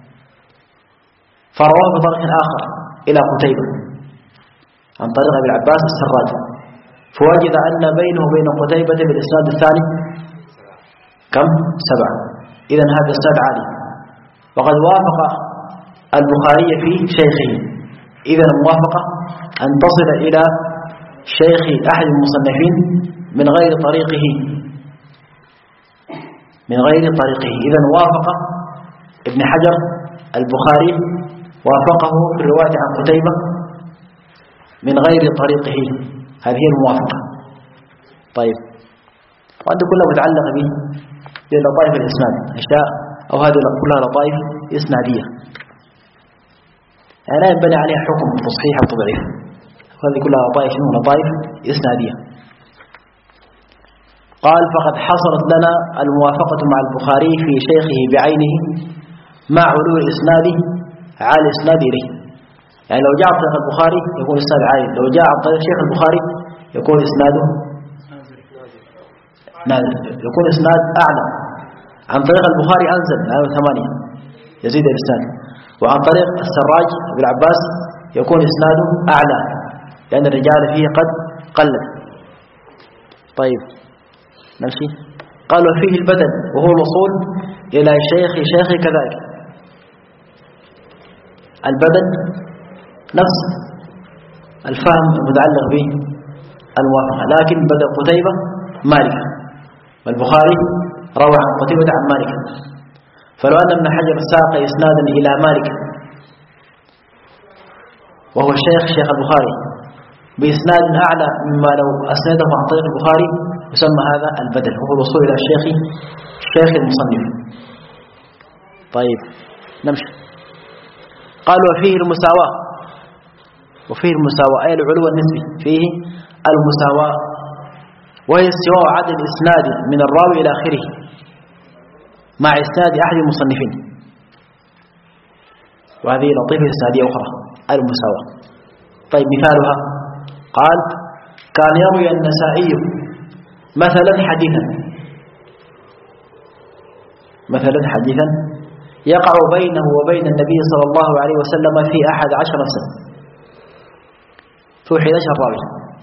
فرواه بطريق آخر إلى قتيبة عن طريق أبي العباس السراج، فوجد أن بينه وبين قتيبة بالإسناد الثاني كم؟ 7. إذن هذا الإسناد عالي، وقد وافق البخاري في شيخه. إذن الموافقة أن تصل إلى شيخ أحد المصنفين من غير طريقه. إذن وافق ابن حجر البخاري، وافقه في الرواية عن قتيبة من غير طريقه، هذه الموافقة. طيب، وأنت كلها متعلقة بلطائف الإسناد، أشياء أو هذه كلها لطائف إسنادية، يعني لا ينبني عليها حكم تصحيح أو تضعيف، هذه كلها لطائف إسنادية. قال: فقد حصلت لنا الموافقة مع البخاري في شيخه بعينه مع علو الإسناد على الإسناد إليه. يعني لو جاء عن طريق البخاري يكون إسناد عالي، لو جاء عن طريق شيخ البخاري يكون إسناده نازل، يكون إسناد أعلى. عن طريق البخاري أنزل 8 يزيد الإسناد، وعن طريق السراج بالعباس يكون إسناده أعلى لأن الرجال فيه قد قلت. طيب، نمشي. قال: وفيه البدل وهو الوصول إلى شيخ كذلك. البدل نفس الفهم المتعلق به الموافقة، لكن بدل قتيبة مالك، والبخاري روى عن قتيبة عن مالك. فلو أن ابن حجر ساق إسنادا إلى مالك وهو شيخ البخاري بإسناد أعلى مما لو أسنده عن طريق البخاري يسمى هذا البدل، وهو الوصول إلى الشيخ المصنف. طيب، نمشي. قال: وفيه المساواة أي العلو النسبي، فيه المساواة، وهي استواء عدد الإسناد من الراوي إلى آخره مع إسناد أحد المصنفين. وهذه لطيفة إسنادية أخرى، المساواة. طيب، مثالها: قال: كان يروي النسائي مثلا حديثا يقع بينه وبين النبي صلى الله عليه وسلم في 11 سنة، في 11 راوي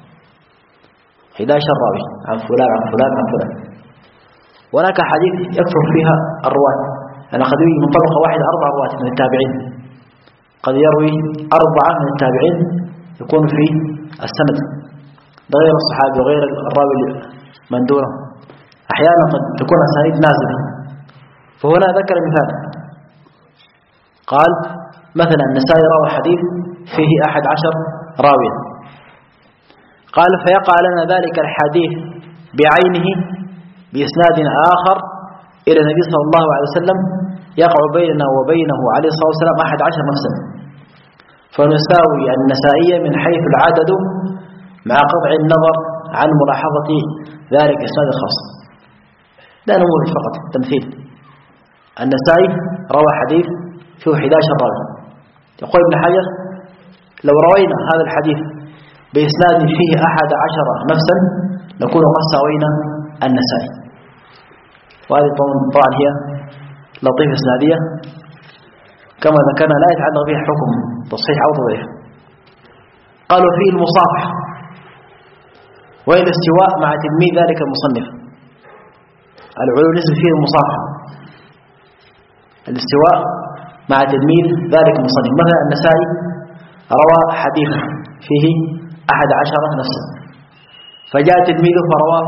عن فلان عن فلان عن فلان. وهناك حديث يكثر فيها الرواة، أنا قد يروي من طبقة واحدة 4 رواة من التابعين، قد يروي 4 من التابعين يكون في السند، ده غير الصحابي وغير الراوي من دونه. أحيانا قد تكون أسانيد نازلة. فهنا ذكر مثال، قال: مثلا النسائي روى حديث فيه 11 راويا، قال فيقع لنا ذلك الحديث بعينه بإسناد آخر إلى النبي صلى الله عليه وسلم يقع بيننا وبينه عليه الصلاة والسلام 11 نفسا، فنساوي النسائي من حيث العدد مع قطع النظر عن ملاحظة ذلك الإسناد الخاص. لا نموذج فقط تمثيل. النسائي روى حديث فيه 11 راوي، يقول ابن حجر لو روينا هذا الحديث بإسناد فيه 11 نفسا نكون قد ساوينا النسائي. وهذه طبعا هي لطيفة إسنادية كما ذكرنا لا يتعلق بها حكم تصحيح أو تضعيف. قالوا فيه المصافحة وهي الاستواء مع تلميذ ذلك المصنف. العلو نسبة فيه المصافحة، الاستواء مع تلميذ ذلك المصنف. مثلا النسائي روى حديثا فيه 11 نفسا، فجاء تلميذه فرواه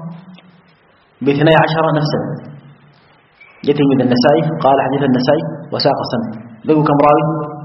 ب12 نفسا. جاء تلميذ النسائي قال حديث النسائي وساق السند، له كم راوي؟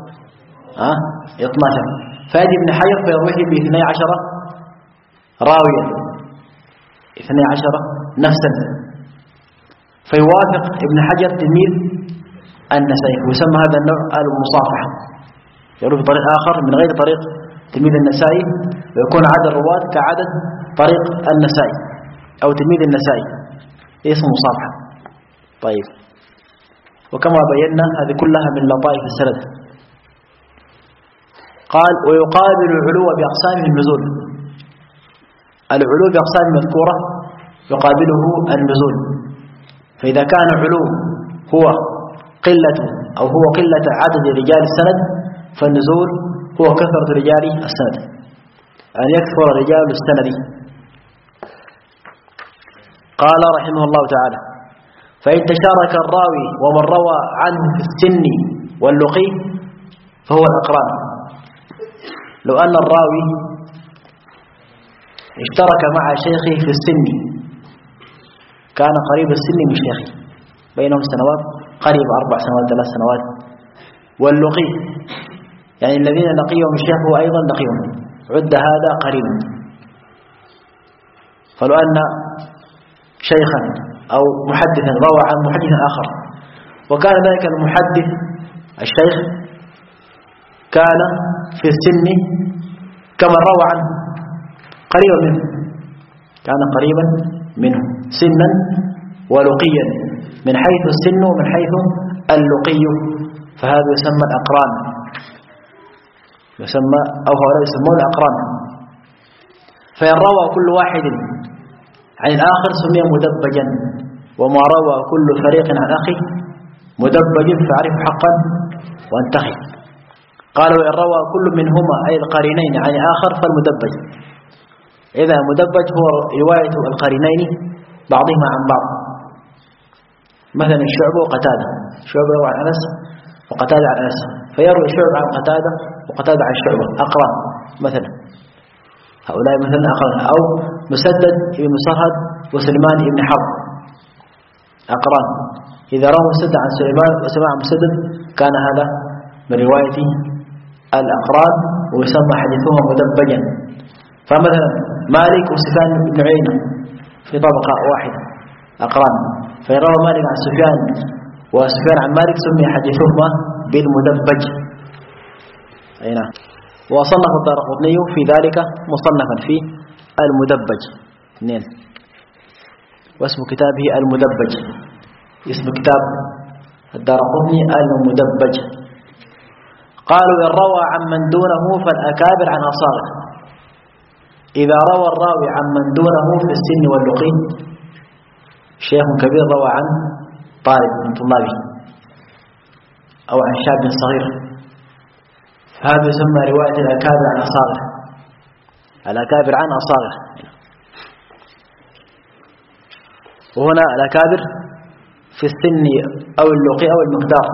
12. فيأتي ابن حجر فيرويه ب12 راويا، 12 نفسا، فيوافق ابن حجر تلميذ النسائي، ويسمى هذا النوع المصافحة. يروي في طريق آخر من غير طريق تلميذ النسائي ويكون عدد الرواة كعدد طريق النسائي أو تلميذ النسائي، اسم مصافحة. طيب، وكما بينا هذه كلها من لطائف السند. قال ويقابل العلو بأقسامه النزول. العلو بأقسام مذكورة يقابله النزول، فإذا كان العلو هو قلة أو هو قلة عدد رجال السند فالنزول هو كثرة رجال السند، أن يكثر رجال السند. قال رحمه الله تعالى فإن تشارك الراوي ومن روى عنه في السن واللقي فهو الأقران. لو أن الراوي اشترك مع شيخه في السن، كان قريب السن من شيخه، بينهم سنوات قريب 4 سنوات 3 سنوات، واللقي يعني الذين لقيهم الشيخ هو أيضا لقيهم، عد هذا قريبا. فلو أن شيخا أو محدثا روى عن محدث آخر وكان ذلك المحدث الشيخ كان في السن كما روى عنه قريبا منه، كان قريبا منه سنا ولقيا من حيث السن ومن حيث اللقي، فهذا يسمى الأقران، يسمى أو هؤلاء يسمون الأقران. فإن روى كل واحد عن الآخر سمي مدبجا، وما روى كل فريق عن أخي مدبج فاعرف حقا وانتخي. قال وإن روى كل منهما أي القرينين عن آخر فالمدبج. إذا المدبج هو رواية القرينين بعضهما عن بعض، مثلا الشعب وقتادة، شعب يروي عن أنس وقتادة عن أنس، فيروي شعب عن قتادة وقتادة عن شعبة، أقران مثلا، هؤلاء مثلا أقران. أو مسدد بن مسرهد وسليمان بن حرب أقران، إذا روى مسدد عن سليمان وسمع مسدد كان هذا من رواية الأقران ويسمى حديثهما مدبجا. فمثلا مالك وسفيان بن عيينة في طبقة واحدة أقران، فيروى مالك عن سفيان وسفيان عن مالك سمي حديثهما بالمدبج. أي نعم. وصنف الدارقطني في ذلك مصنفا في المدبج 2، واسم كتابه المدبج، اسم كتاب الدارقطني المدبج. قالوا إن روى عن من دونه فالأكابر عن أصاغر. إذا روى الراوي عن من دونه في السن واللقي، شيخ كبير روى عن طالب من طلابه أو عن شاب صغير، هذا يسمى رواية الأكابر عن أصاغر، الأكابر عن أصاغر. وهنا الأكابر في السن أو اللقي أو المقدار.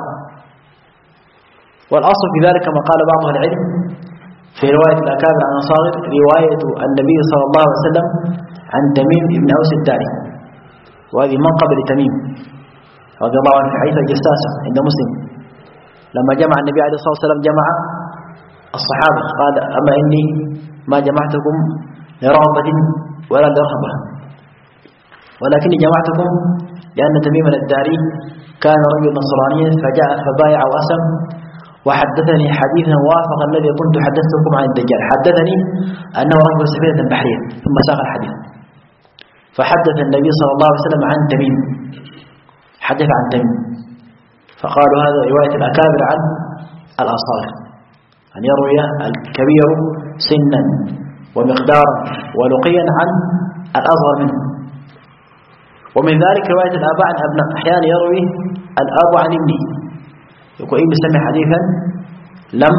والأصل في ذلك كما قال بعض العلم في رواية الأكابر عن أصاغر رواية النبي صلى الله عليه وسلم عن تميم بن أوس الداري، وهذه منقبة لتميم رضي الله عنه في حديث الجساسة عند مسلم، لما جمع النبي عليه الصلاة والسلام جمع الصحابة قال أما إني ما جمعتكم لرغبة ولا لرهبة ولكني جمعتكم لأن تميم الداري كان رجل نصرانيا فجاء فبايع وأسلم وحدثني حديثا وافق الذي كنت حدثتكم عن الدجال. حدثني أنه ركب سفينة بحرية ثم ساق الحديث فحدث النبي صلى الله عليه وسلم عن تميم، حدث عن تميم فقالوا هذا رواية الأكابر عن الأصاغر، أن يروي الكبير سنا ومقدارا ولقيا عن الأصغر منه. ومن ذلك رواية الآباء عن أبناء، أحيانا يروي الأب عن ابنه، يقول إن سمع حديثا لم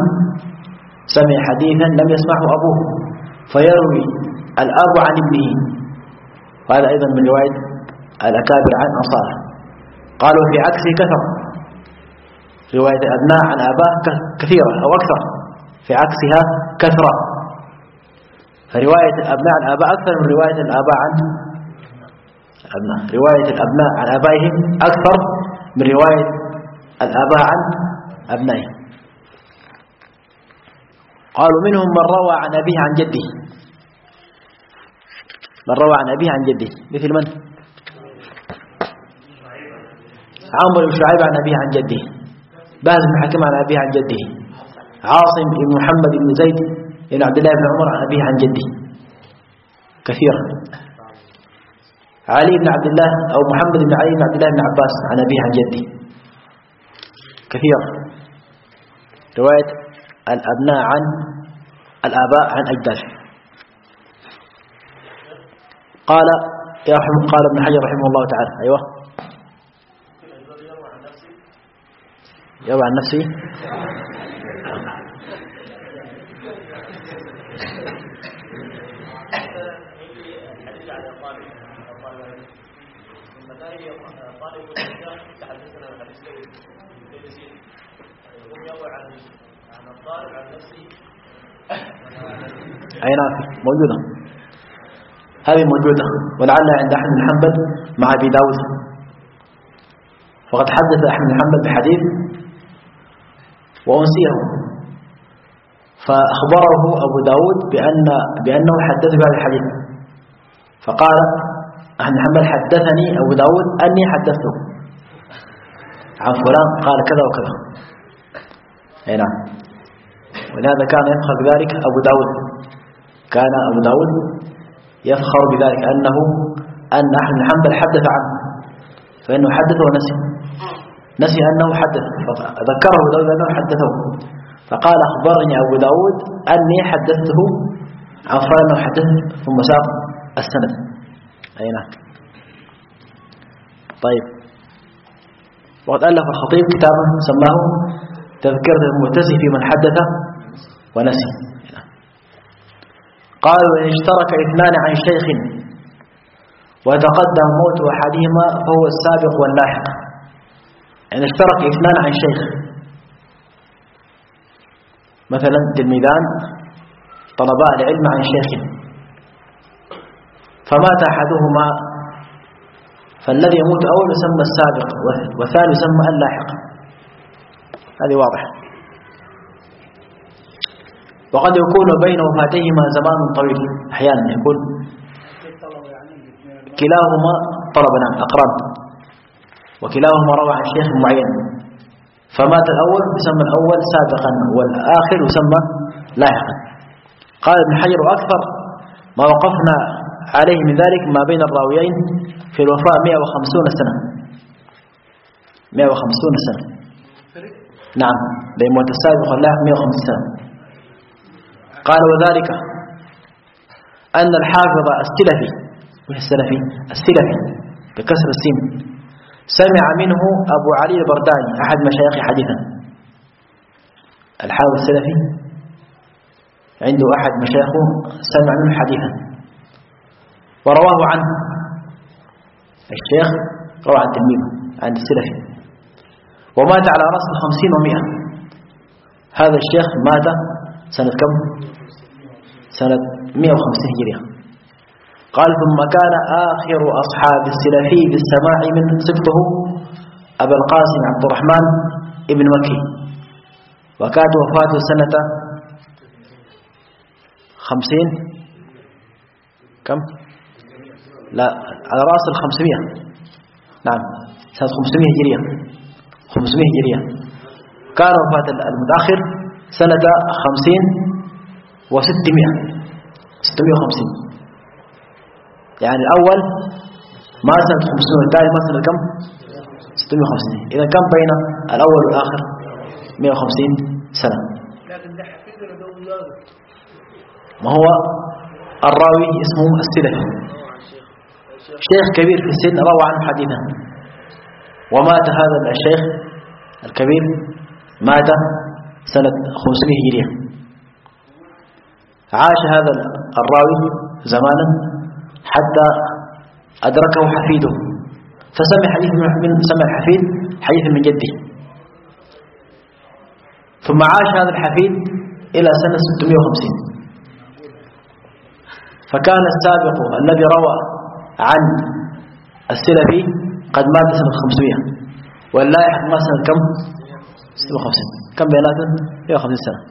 يسمعه أبوه فيروي الأب عن ابنه، وهذا أيضا من رواية الأكابر عن أصاغر. قالوا في عكسه كثر، رواية الأبناء عن آباء كثيرة أو أكثر، في عكسها كثرة، فرواية الأبناء عن آباء أكثر من رواية الآباء عن الأبناء. رواية الأبناء عن آبائهم أكثر من رواية الآباء عن أبنائهم. قالوا منهم من روى عن أبيه عن جده، من روى عن أبيه عن جده مثل من؟ عمرو بن شعيب عن أبيه عن جده، باز بن حكيم عن أبيه عن جده، عاصم بن محمد بن زيد بن عبد الله بن عمر عن أبيه عن جده كثيرا. علي بن عبد الله أو محمد بن علي بن عبد الله بن عباس عن أبيه عن جده كثيرا. رواية الأبناء عن الآباء عن أجداد. قال ابن حجر رحمه الله تعالى أيوه يروى عن نفسه أي نعم موجودة، هذه موجودة ولعلها عند أحمد بن حنبل مع أبي داود. وقد حدث أحمد بن حنبل بحديث وأنسيه فأخبره أبو داود بأنه حدث بهذا الحديث، فقال أحمد بن حنبل حدثني أبو داود أني حدثته عن فلان قال كذا وكذا. أي نعم، ولهذا كان يفخر بذلك أبو داود، كان أبو داود يفخر بذلك أن أحمد بن حنبل حدث عنه، فإنه حدث نسي أنه حدث، فذكره داود أنه حدثه فقال أخبرني أبو داود أني حدثته عن فلان أنه حدث ثم ساق السند. أي نعم. طيب، وقد ألف الخطيب كتابا سماه تذكرة المعتزي في من حدث ونسي. قالوا إن اشترك اثنان عن شيخ وتقدم موت أحدهما فهو السابق واللاحق. إن اشترك اثنان عن شيخ، مثلا تلميذان طلبا العلم عن شيخ فمات أحدهما فالذي يموت أول يسمى السابق والثاني يسمى اللاحق، هذه واضح. وقد يكون بين وفاتهما زمان طويل، أحيانا يكون كلاهما طلبا أقران وكلاهما روى عن شيخ معين، فمات الأول يسمى الأول سابقا والآخر يسمى لاحقا. قال ابن حجر أكثر ما وقفنا عليه من ذلك ما بين الراويين في الوفاة 150 سنة، 150 سنة. نعم، بين موت السابق واللاحق 150 سنة. قال وذلك أن الحافظ السلفي بكسر السين سمع منه أبو علي البرداني أحد مشايخ حديثا. الحافظ السلفي عنده أحد مشايخه سمع منه حديثا ورواه عنه الشيخ، روى عن تلميذه عند السلفي، ومات على رأس 50 و100. هذا الشيخ مات سنة كم؟ سنة 150 هجرية. قال ثم كان آخر أصحاب السلفي بالسماع من صدقه أبا القاسم عبد الرحمن ابن مكي وكانت وفاته سنة 50 كم؟ لا على رأس 500. نعم سنة 500 هجرية. 500 هجرية. كان وفاة المتأخر سنة 50 و600. 650. يعني الأول ما سنة 500 والثاني ما سنة كم؟ 650. إذا كم بين الأول والآخر؟ 150 سنة. لكن ده حفيد ولا ده أولاد؟ ما هو الراوي اسمه السلفي، شيخ كبير في السن روى عنه حديثا. ومات هذا الشيخ الكبير مات سنة 500 هجرية. عاش هذا الراوي زمانا حتى أدركه حفيده، فسمع حديث سمع الحفيد حديث من جده، ثم عاش هذا الحفيد إلى سنة 650. فكان السابق الذي روى عن السلفي قد مات سنة 500، واللاحق ما سنة كم؟ 56. كم بيناتهم؟ 150 سنة.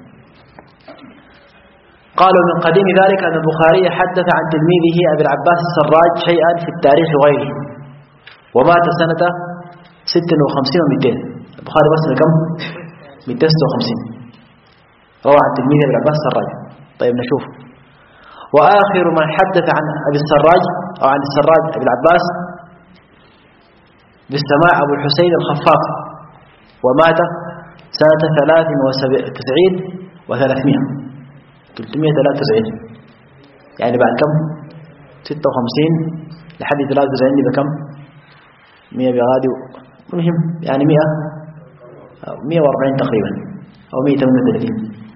قالوا من قديم ذلك أن البخاري حدث عن تلميذه أبي العباس السراج شيئا في التاريخ وغيره، ومات سنة 56 و200. البخاري بس كم؟ 256. روى عن تلميذه أبي العباس السراج. طيب نشوف. وآخر من حدث عن أبي السراج أو عن السراج أبي العباس بالسماع أبو الحسين الخفاف، ومات سنة 93 و300. 393 يعني بعد كم؟ 56 لحد 93 بكم؟ 100 بغادي. مهم يعني 140 تقريبا أو 138.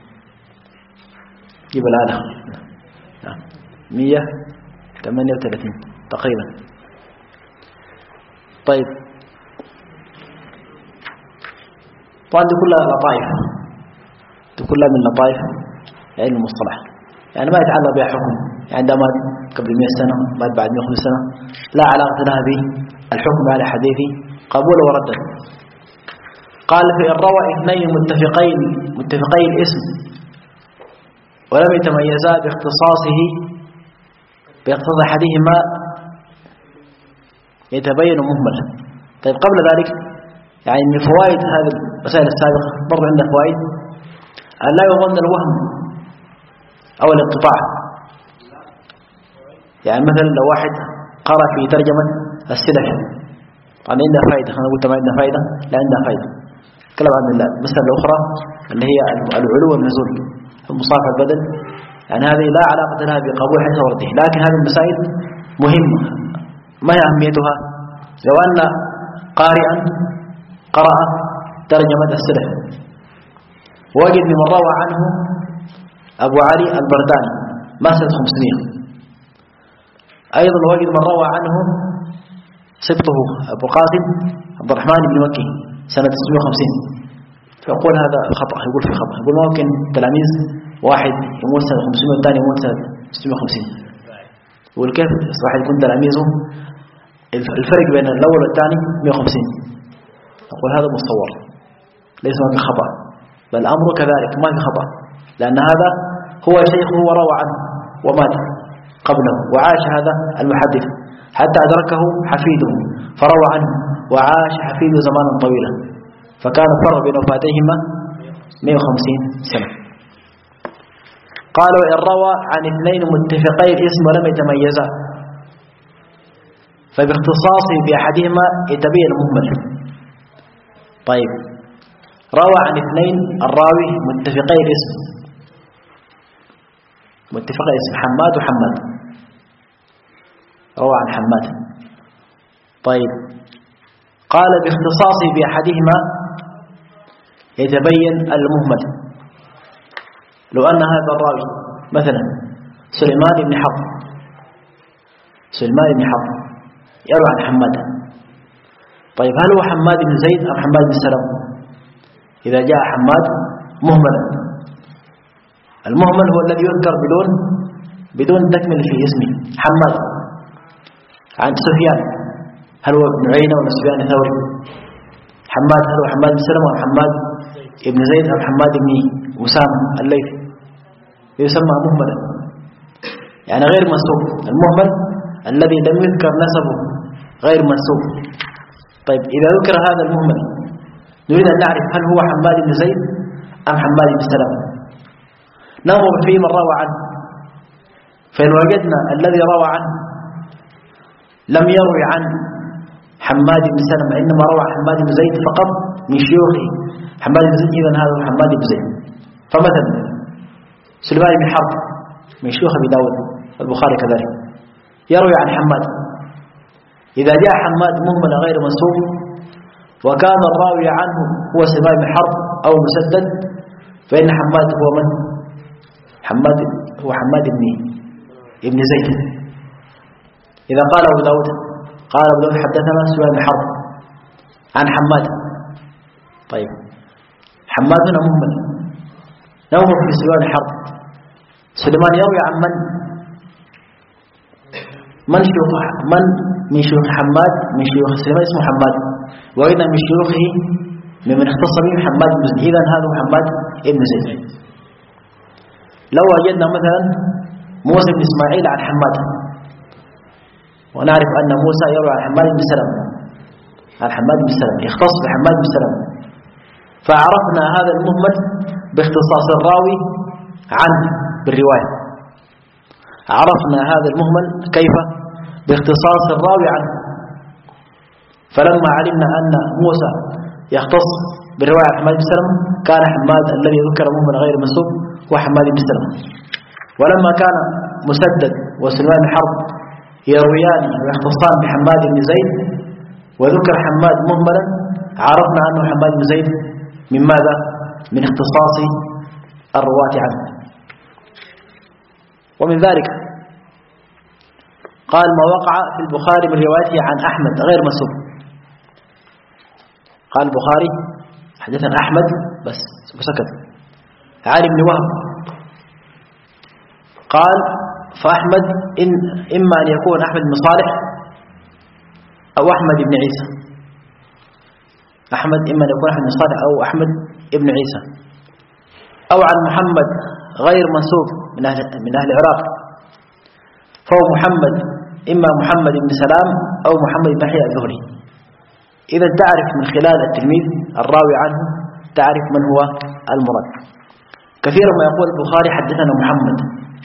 جيب الآلة. 138 تقريبا. طيب طبعا دي كلها لطائف، دي كلها من لطائف علم المصطلح، يعني ما يتعلق بها حكم، يعني ده مات قبل 100 سنة مات بعد 150 سنة، لا علاقة لها بالحكم على حديثي قبول وردا. قال فإن روى اثنين متفقي الاسم ولم يتميزا باختصاصه باقتضاء أحدهما يتبين مهمل. طيب قبل ذلك يعني من فوائد هذه المسائل السابقة برضو عندنا فوائد أن لا يظن الوهم أو الانقطاع. يعني مثلا لو واحد قرأ في ترجمة السلفي طبعا عندها فائدة، أنا قلت ما عندها فائدة، لا عندها فائدة. كلام عن المسألة الأخرى اللي هي العلو والنزول في مصافحة البدن، يعني هذه لا علاقة لها بقبول حديث ورده، لكن هذه المسائل مهمة. ما هي أهميتها؟ لو أن قارئا قرأ ترجمة السلف وجد من روى عنه أبو علي البرداني ما سنة 500، أيضا وجد من روى عنه سبطه أبو قاسم عبد الرحمن بن مكي سنة 650، فيقول هذا خطأ، يقول في خطأ، يقول ممكن تلاميذ واحد يموت سنة 500 والثاني يموت سنة 650، يقول كيف واحد يكون تلاميذه الفرق بين الأول والثاني 150؟ يقول هذا مصور، ليس هناك خطأ، بل الأمر كذلك ما في خطأ، لأن هذا هو شيخه وروى عنه ومات قبله وعاش هذا المحدث حتى أدركه حفيده فروى عنه وعاش حفيده زمانا طويلا، فكان الفرق بين وفاتيهما 150 سنة. قال وإن روى عن اثنين متفقي الاسم ولم يتميزا فباختصاصه بأحدهما يتبين المهمل. طيب روى عن اثنين الراوي متفقي الاسم، متفقي الاسم حماد وحماد، روى عن حماد. طيب قال باختصاصه بأحدهما يتبين المهمل. لو أن هذا الراوي مثلا سليمان بن حرب يروي عن حماد، طيب هل هو حماد بن زيد أم حماد بن سلم؟ إذا جاء حماد مهملا، المهمل هو الذي يذكر بدون تكمل في اسمه. حماد عن سفيان، هل هو ابن عيينة ولا سفيان الثوري؟ حماد هل هو حماد بن سلم أم حماد بن زيد أو حماد بن أسامة الليثي يسمى مهملا، يعني غير منسوب. المهمل الذي لم يذكر نسبه غير منسوب. طيب إذا ذكر هذا المهمل نريد أن نعرف هل هو حماد بن زيد أم حماد بن سلمة. ننظر فيه من روى عنه، فإن وجدنا الذي روى عنه لم يروي عن حماد بن سلمة، إنما روى حماد بن زيد فقط من شيوخه حماد بن زيد، إذن هذا هو حماد بن زيد. فمثلا سليمان بن حرب من شيوخ أبي داود، البخاري كذلك يروي عن حماد. إذا جاء حماد مهمل غير منسوب وكان الراوي عنه هو سليمان بن حرب أو مسدد، فإن حماد هو من؟ حماد هو حماد بن زيد. إذا قال أبو داود حدثنا سليمان بن حرب عن حماد، طيب حماد هنا مهمل. ننظر في سليمان بن حرب، سليمان يروي عن من من شيوخ حماد، من شيوخ سليمان اسمه حماد، وأيضا من شيوخه ممن اختص به حماد بن زيد، إذن هذا هو حماد بن زيد. لو وجدنا مثلا موسى بن إسماعيل عن حماد، ونعرف أن موسى يروي عن حماد بن سلمة، يختص بحماد بن سلمة، فعرفنا هذا المهمل باختصاص الراوي عنه بالرواية. عرفنا هذا المهمل كيف؟ باختصاص الراوي عنه. فلما علمنا أن موسى يختص بالرواية عن حماد بن سلمة كان حماد الذي ذكر مهمل غير منسوب هو حماد بن سلمة. ولما كان مسدد وسليمان بن حرب يرويان ويختصان بحماد بن زيد وذكر حماد مهملا، عرفنا أنه حماد بن زيد من ماذا؟ من اختصاص الرواة عنه. ومن ذلك قال ما وقع في البخاري من روايته عن أحمد غير منسوب. قال البخاري حدثنا أحمد بس وسكت. عالي بن وهب قال فأحمد إما أن يكون أحمد بن صالح أو أحمد بن عيسى. أحمد إما أن يكون أحمد بن صالح أو أحمد بن عيسى، أو عن محمد غير منسوب من أهل العراق، فهو محمد إما محمد بن سلام أو محمد بن يحيى الزهري. إذا تعرف من خلال التلميذ الراوي عنه تعرف من هو المراد. كثيرا ما يقول البخاري حدثنا محمد،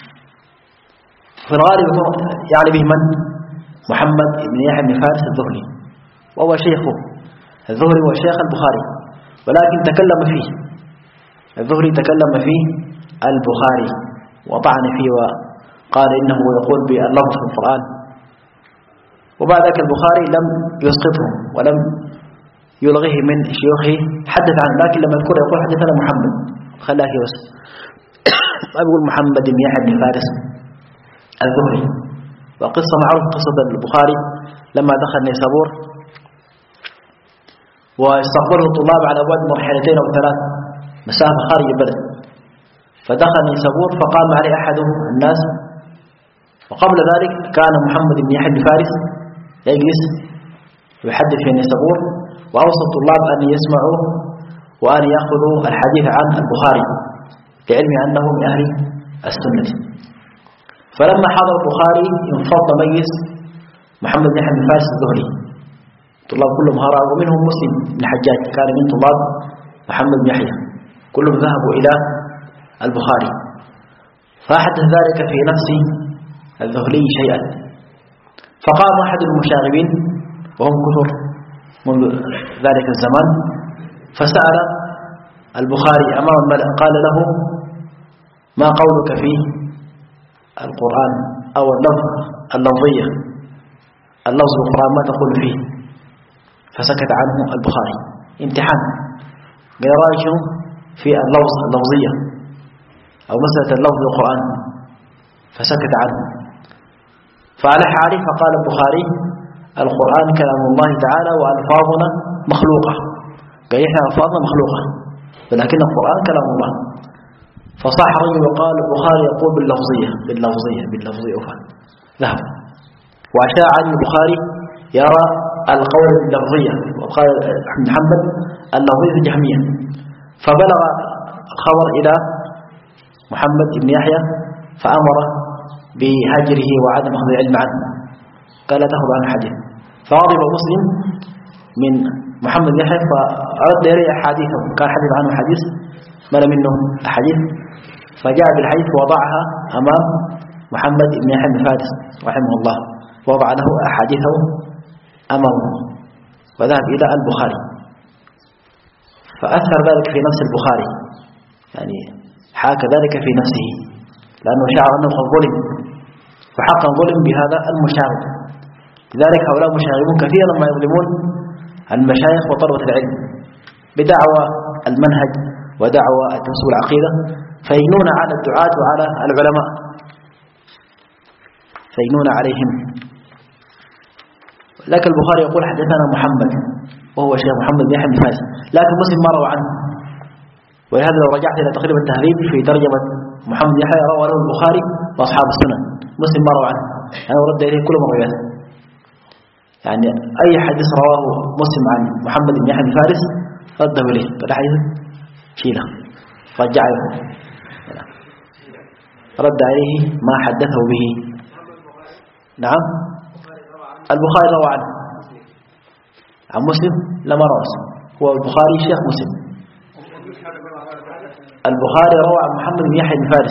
في الغالب يعني به من؟ محمد بن يحيى بن فارس الزهري، وهو شيخه. الزهري هو شيخ البخاري، ولكن تكلم فيه الزهري تكلم فيه البخاري وطعن فيه وقال إنه يقول باللفظ في القرآن. وبعد ذلك البخاري لم يسقطه ولم يلغيه من شيوخه، حدث عنه، لكن لما يذكر يقول حدثنا محمد، خلاه يوسف ما يقول محمد بن يحيى بن فارس الزهري. وقصة معروفة قصة البخاري لما دخل نيسابور واستقبله الطلاب على بعد مرحلتين أو ثلاث مسافة خارج البلد، فدخل نيسابور فقام عليه أحد الناس، وقبل ذلك كان محمد بن يحيى بن فارس يجلس ويحدث في نيسابور، وأوصى الطلاب أن يسمعوا وأن يأخذوا الحديث عن البخاري لعلم أنه من أهل السنة. فلما حضر البخاري انفض مجلس محمد بن يحيى بن فارس الزهري، طلاب كلهم هرعوا، ومنهم مسلم بن حجاج كان من طلاب محمد بن يحيى، كلهم ذهبوا إلى البخاري. فأحدث ذلك في نفس الذهلي شيئا، فقام أحد المشاغبين وهم كثر منذ ذلك الزمان، فسأل البخاري أمام الملأ قال له ما قولك في القرآن أو اللفظية، اللفظ القرآن ما تقول فيه؟ فسكت عنه البخاري. امتحان قال رأيكم في اللفظية أو مسألة اللفظ القرآن، فسكت عنه. فألح عليه فقال البخاري القرآن كلام الله تعالى وألفاظنا مخلوقة، قال إحنا ألفاظنا مخلوقة ولكن القرآن كلام الله. فصاح رجل وقال البخاري يقول باللفظية ذهب. وأشاع عن البخاري يرى القول باللفظية، وقال أحمد حنبل اللفظية جهمية، فبلغ الخبر إلى محمد بن يحيى فأمر بهجره وعدم أخذ العلم عنه، قال لا تأخذ عنه حديث. فغضب مسلم من محمد بن يحيى فأرد إليه أحاديثه، كان حديث عنه حديث مل منه أحاديث، فجاء بالحديث ووضعها أمام محمد بن يحيى بن فارس رحمه الله، ووضع له أحاديثه أمامه وذهب إلى البخاري، فأثر ذلك في نفس البخاري، يعني حاك ذلك في نفسه لأنه شعر أنه قد ظلم، وحقا ظلم بهذا المشاغب. لذلك هؤلاء مشاغبون كثيرا ما يظلمون المشايخ وطلبة العلم بدعوى المنهج ودعوى التمسك بالعقيدة، فيجنون على الدعاة وعلى العلماء، فيجنون عليهم. لكن البخاري يقول حدثنا محمد وهو شيخ محمد بن يحيى بن فارس، لكن مسلم ما روى عنه. ولهذا لو رجعت إلى تقريب التهذيب في ترجمة محمد بن يحيى روى له البخاري وأصحاب السنن، مسلم ما روى عنه، يعني ورد إليه كل مروياته. يعني أي حديث رواه مسلم عن محمد بن يحيى بن فارس رده إليه، فلا حديث شيله رجعه، رد عليه ما حدثه به. نعم البخاري روى عنه، عن مسلم لما روى، هو البخاري شيخ مسلم. البخاري روى عن محمد بن يحيى بن فارس،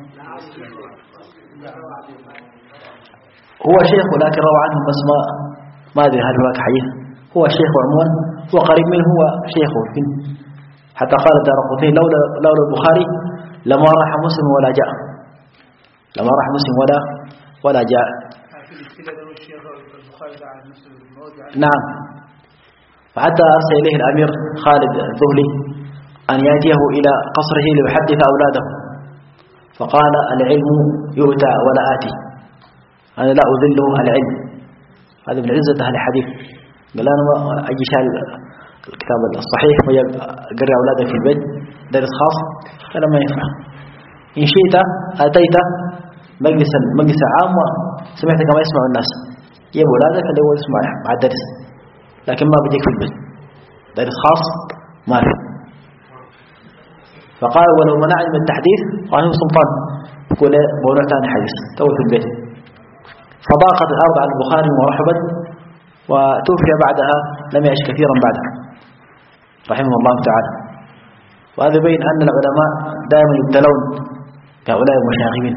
هو شيخ ولكن روى عنه بس ما أدري هل هناك حديث. هو شيخ عموما، هو قريب منه، هو شيخه، حتى قال الدارقطني لولا البخاري لما راح مسلم ولا جاء، لما راح مسلم ولا جاء. نعم، وحتى أرسل إليه الأمير خالد الذهلي أن يأتيه إلى قصره ليحدث أولاده، فقال العلم يؤتى ولا آتي، أنا لا أذله العلم. هذا من عزة أهل الحديث. قال أنا ما أجي شال الكتاب الصحيح ويقرأ أولاده في البيت درس خاص، هذا ما ينفع. إن شئت أتيت مجلس عام وسمعت كما يسمع الناس، يجيب أولادك اللي هو يسمع مع الدرس، لكن ما بيجيك في البيت درس خاص ما في. فقال ولو منعني من التحديث قال هو سلطان يقول بولع ثاني حديث تو في البيت. فضاقت الأرض على البخاري ورحبت، وتوفي بعدها لم يعش كثيرا بعدها رحمه الله تعالى. وهذا يبين أن العلماء دائما يبتلون كهؤلاء المشاغبين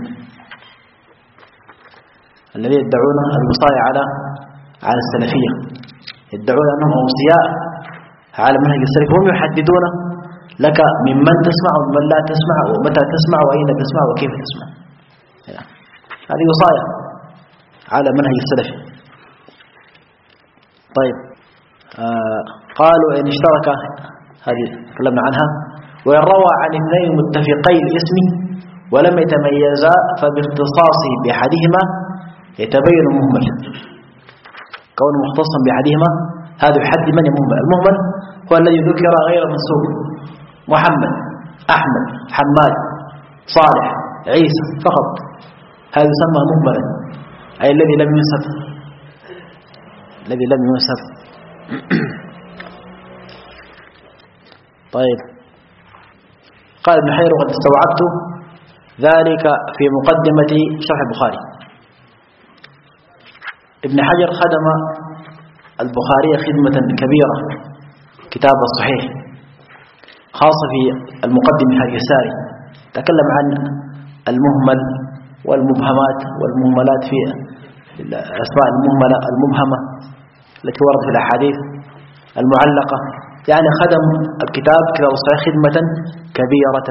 الذين يدعون الوصاية على السلفية، يدعون أنهم أوصياء على منهج السلف، هم يحددون لك ممن تسمع ومن لا تسمع ومتى تسمع وأين تسمع وكيف تسمع. هذه وصايا على منهج السلف. طيب قالوا إن اشترك، هذه تكلمنا عنها، وإن روى عن اثنين متفقي الاسم ولم يتميزا فباختصاصه بأحدهما يتبين المهمل. كونه مختصا بأحدهما هذا يحدد من المهمل. المهمل هو الذي ذكر غير منسوب، محمد، أحمد، حماد، صالح، عيسى فقط، هذا يسمى مهملا، أي الذي لم ينسب، الذي لم ينسب. طيب قال ابن حجر وقد استوعبت ذلك في مقدمة شرح البخاري. ابن حجر خدم البخاري خدمة كبيرة كتاب الصحيح، خاصة في المقدمة اليساري، تكلم عن المهمل والمبهمات والمهملات في الأسماء المهملة المبهمة التي وردت في الأحاديث المعلقة، يعني خدم الكتاب الصحيح خدمة كبيرة.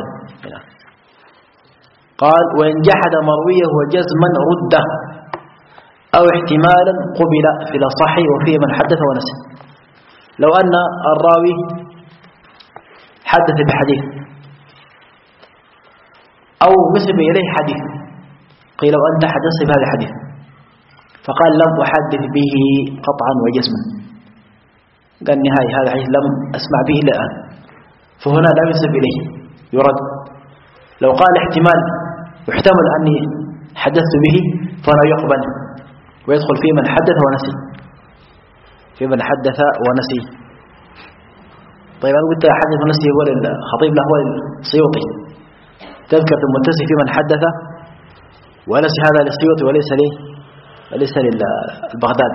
قال وإن جحد مرويه وجزما رده أو احتمالا قبل في الأصح وفيه من حدث ونسي. لو أن الراوي حدث بحديث أو نسب إليه حديث، قيل وأنت حدثت بهذا الحديث، فقال لم أحدث به قطعا وجزما، قال نهاية هذا الحديث لم أسمع به إلى الآن، فهنا لا ينسب إليه يرد. لو قال احتمال يحتمل أني حدثت به فلا يقبل، ويدخل في من حدث ونسي، في من حدث ونسي. طيب أنا قلت حدث نفسه هو الخطيب له هو السيوطي، تذكر المتصل في من حدث ونسي هذا للسيوطي وليس للبغدادي.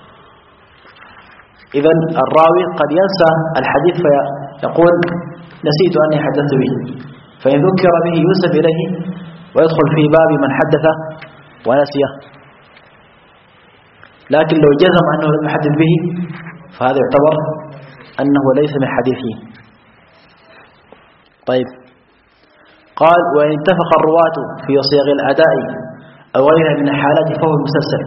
إذن الراوي قد ينسى الحديث فيقول نسيت أني حدثت به، فإن ذكر به ينسب إليه ويدخل في باب من حدث ونسيه. لكن لو جزم أنه لم يحدث به فهذا يعتبر أنه ليس من حديثه. طيب، قال وإن اتفق الرواة في صيغ الأداء أو غيرها من الحالات فهو المسلسل.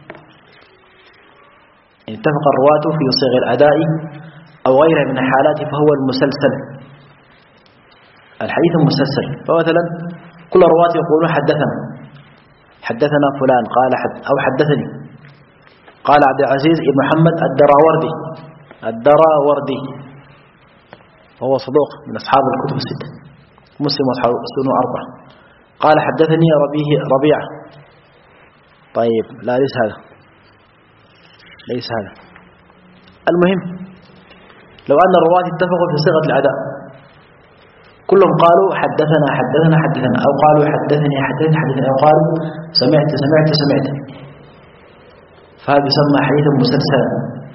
إن اتفق الرواة في صيغ الأداء أو غيرها من الحالات فهو المسلسل، الحديث المسلسل. فمثلا كل الرواة يقولون حدثنا فلان قال أو حدثني. قال عبد العزيز بن محمد الدراوردي وهو صدوق من أصحاب الكتب الستة، مسلم وأصحاب السنن أربعة. قال حدثني ربيعة. طيب لا ليس هذا. المهم لو أن الرواة اتفقوا في صيغة الأداء كلهم قالوا حدثنا أو قالوا حدثني أو قالوا سمعت فهذا يسمى حديثا مسلسلا.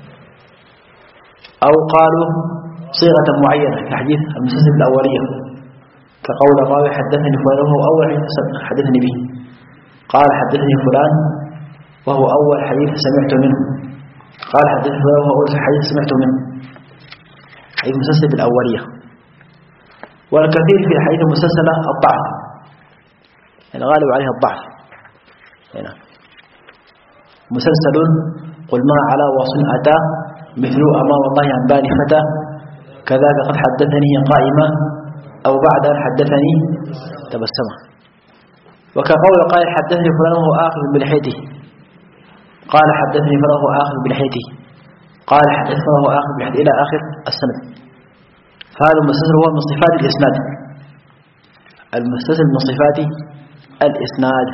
أو قالوا صيغة معينة كحديث المسلسل الأولية، كقول الراوي حدثني فلان وهو أول حديث حدثني به، قال حدثني فلان وهو أول حديث سمعت منه، قال حدثني فلان وهو أول حديث سمعت منه، حديث المسلسل الأولية. والكثير في الحديث المسلسلة الضعف، يعني غالب عليها الضعف. هنا مسلسل قل ما على وصل أتى مثل أمام الله ينبان فتى كذاك قد حدثني قائما أو بعد أن حدثني تبسما. وكقول قال حدثني فلان وهو آخذ بلحيته، قال حدثني فلان وهو آخذ بلحيته، قال حدثني فلان وهو آخذ بلحيته إلى آخر السند. فهذا المسلسل هو من صفات الإسناد، المسلسل من صفات الإسناد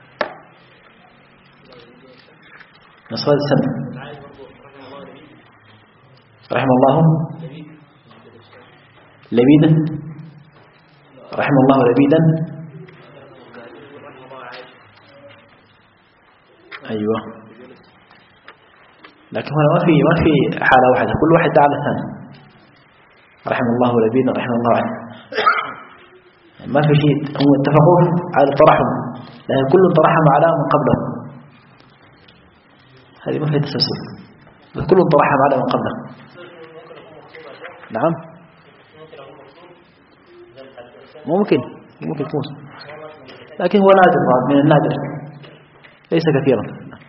من صفات السند. رحمه الله لبيدا، رحمه الله لبيدا. أيوة، لكن هنا ما في حالة واحدة، كل واحد على الثاني. رحمه الله لبيدا رحمه الله عنه، ما في شيء، هم اتفقوا على الترحم لأن كل ترحم على من قبله، هذه ما فيها تسلسل، كل ترحم على من قبله. نعم ممكن يكون، لكن هو نادر من النادر ليس كثيرا.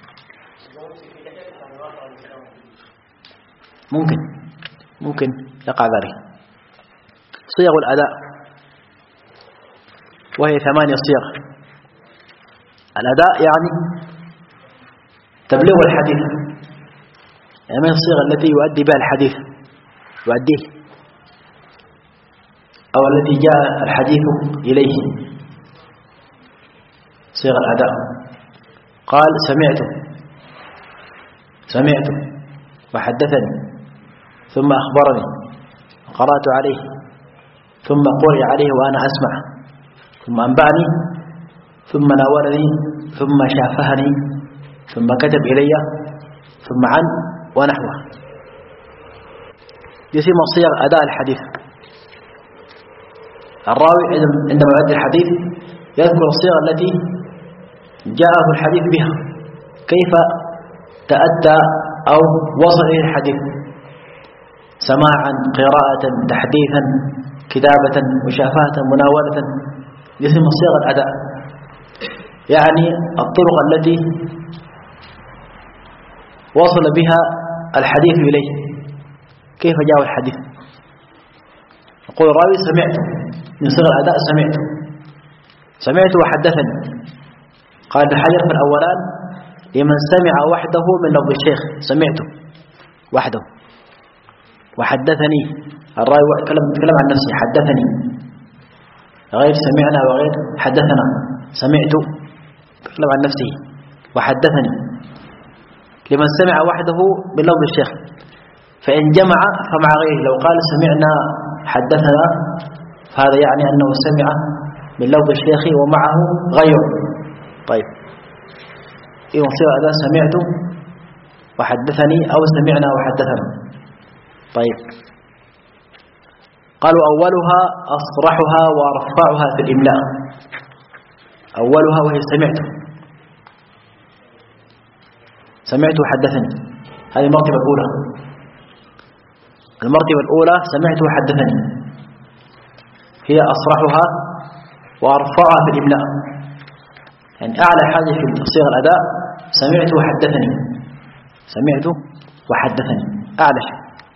ممكن يقع ذلك. صيغ الأداء وهي 8 صيغ. الأداء يعني تبليغ الحديث، يعني من الصيغ التي يؤدي بها الحديث يؤديه أو التي جاء الحديث إليه، صيغ الأداء. قال سمعت وحدثني ثم أخبرني وقرأت عليه ثم قرئ عليه وأنا أسمع ثم أنبأني ثم ناولني ثم شافهني ثم كتب إلي ثم عن ونحوه. يسمى صيغ أداء الحديث. الراوي عندما يؤدي الحديث يذكر الصيغ التي جاءه الحديث بها، كيف تأدى أو وصل إليه الحديث، سماعا، قراءة، تحديثا، كتابة، مشافهة، مناولة. يسمى صيغ الأداء، يعني الطرق التي وصل بها الحديث إليه، كيف جاء الحديث. يقول الراوي سمعت، من صيغ الأداء سمعت وحدثني. قال الحجر في الأولان لمن سمع وحده من لفظ الشيخ سمعته وحده، وحدثني الراوي تكلم عن نفسه حدثني، غير سمعنا وغير حدثنا. سمعت تكلم عن نفسه وحدثني لمن سمع وحده من لفظ الشيخ. فإن جمع فمع غيره. لو قال سمعنا حدثنا فهذا يعني أنه سمع من لفظ الشيخ ومعه غيره. طيب إذا صيغ أداة سمعت وحدثني أو سمعنا وحدثنا. طيب قالوا أولها أصرحها وأرفعها في الإملاء. أولها وهي سمعت وحدثني، هذه المرتبة الأولى. المرتبة الأولى سمعت وحدثني هي أصرحها وأرفعها في الإملاء، يعني أعلى حاجة في تصيغ الأداء سمعت وحدثني، سمعت وحدثني أعلى شيء.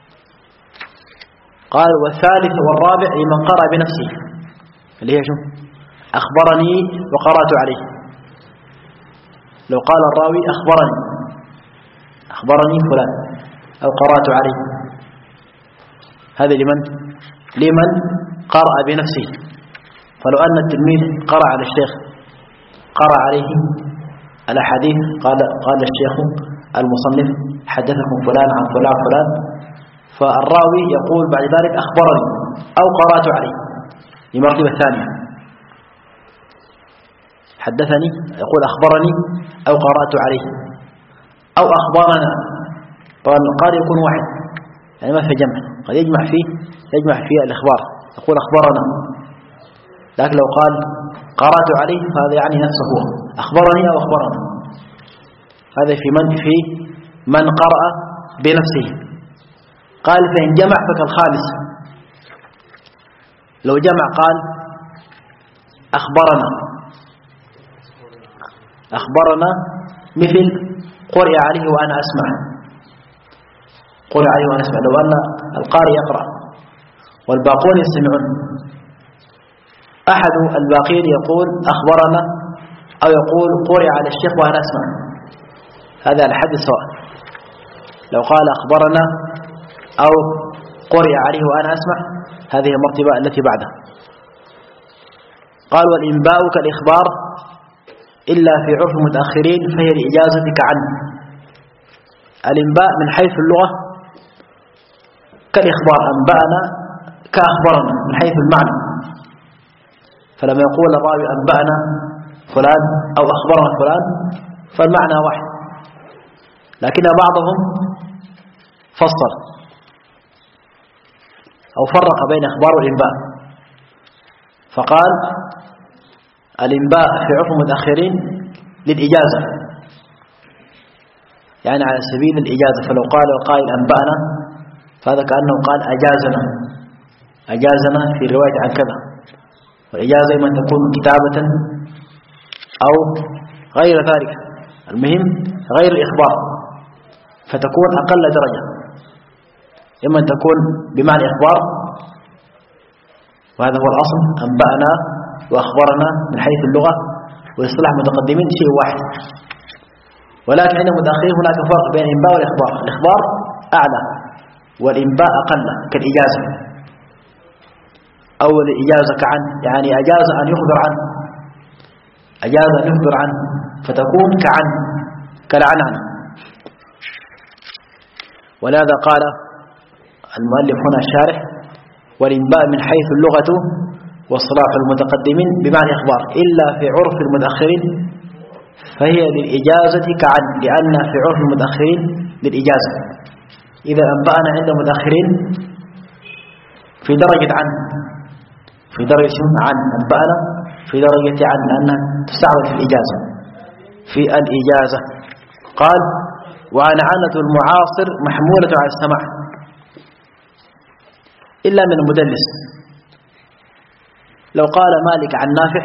قال والثالث والرابع لمن قرأ بنفسه، اللي هي شو؟ أخبرني وقرأت عليه. لو قال الراوي أخبرني فلان أو قرأت عليه، هذا لمن قرأ بنفسه. فلو أن التلميذ قرأ على الشيخ، قرأ عليه الأحاديث، قال الشيخ المصنف حدثكم فلان عن فلان فلان، فالراوي يقول بعد ذلك أخبرني أو قرأت عليه لمرتبة الثانية. حدثني يقول أخبرني أو قرأت عليه أو أخبرنا. طبعا القارئ يكون واحد، يعني ما في جمع، قد يجمع فيه الإخبار، يقول أخبرنا. لكن لو قال قرأت عليه فهذا يعني نفسه هو أخبرني أو أخبرنا. هذا في من قرأ بنفسه. قال فإن جمع فكالخامس. لو جمع قال أخبرنا مثل قرئ عليه وأنا أسمع، قرئ عليه وأنا أسمع. لو أن القارئ يقرأ والباقون يستمعون، أحد الباقين يقول أخبرنا أو يقول قرئ على الشيخ وأنا أسمع، هذا على حد سواء. لو قال أخبرنا أو قرئ عليه وأنا أسمع، هذه المرتبة التي بعدها. قال والإنباء كالإخبار إلا في عرف المتأخرين فهي الإجازة كعنه. الإنباء من حيث اللغة كالإخبار، أنبأنا كأخبرنا من حيث المعنى. فلما يقول الراوي أنبأنا فلان أو أخبرنا فلان فالمعنى واحد، لكن بعضهم فصل أو فرق بين إخبار والإنباء، فقال الإنباء في عرف المتأخرين للإجازة، يعني على سبيل الإجازة. فلو قال القائل أنبأنا فهذا كأنه قال أجازنا في رواية عن كذا. والإجازة إما تكون كتابة أو غير ذلك، المهم غير الإخبار، فتكون أقل درجة. إما أن تكون بمعنى إخبار، وهذا هو الأصل، أنبأنا وأخبرنا من حيث اللغة والاصطلاح المتقدمين شيء واحد. ولكن عند المتأخرين هناك فرق بين الإنباء والإخبار. الإخبار أعلى والإنباء أقل، كالإجازة أو الإجازة كعن، يعني أجاز أن يخبر عنه، أجاز أن يخبر عنه، فتكون كعن كالعنعن. ولهذا قال المؤلف هنا الشارح والإنباء من حيث اللغة واصطلاح المتقدمين بمعنى إخبار، إلا في عرف المتأخرين فهي للإجازة كعن، لأن في عرف المتأخرين للإجازة. إذا أنبأنا عند المتأخرين في درجة عن، في درجة عن، أنبأنا في درجة عن، لأنها تستعمل في الإجازة، في الإجازة. قال وعنعنة المعاصر محمولة على السماع إلا من المدلس. لو قال مالك عن نافع،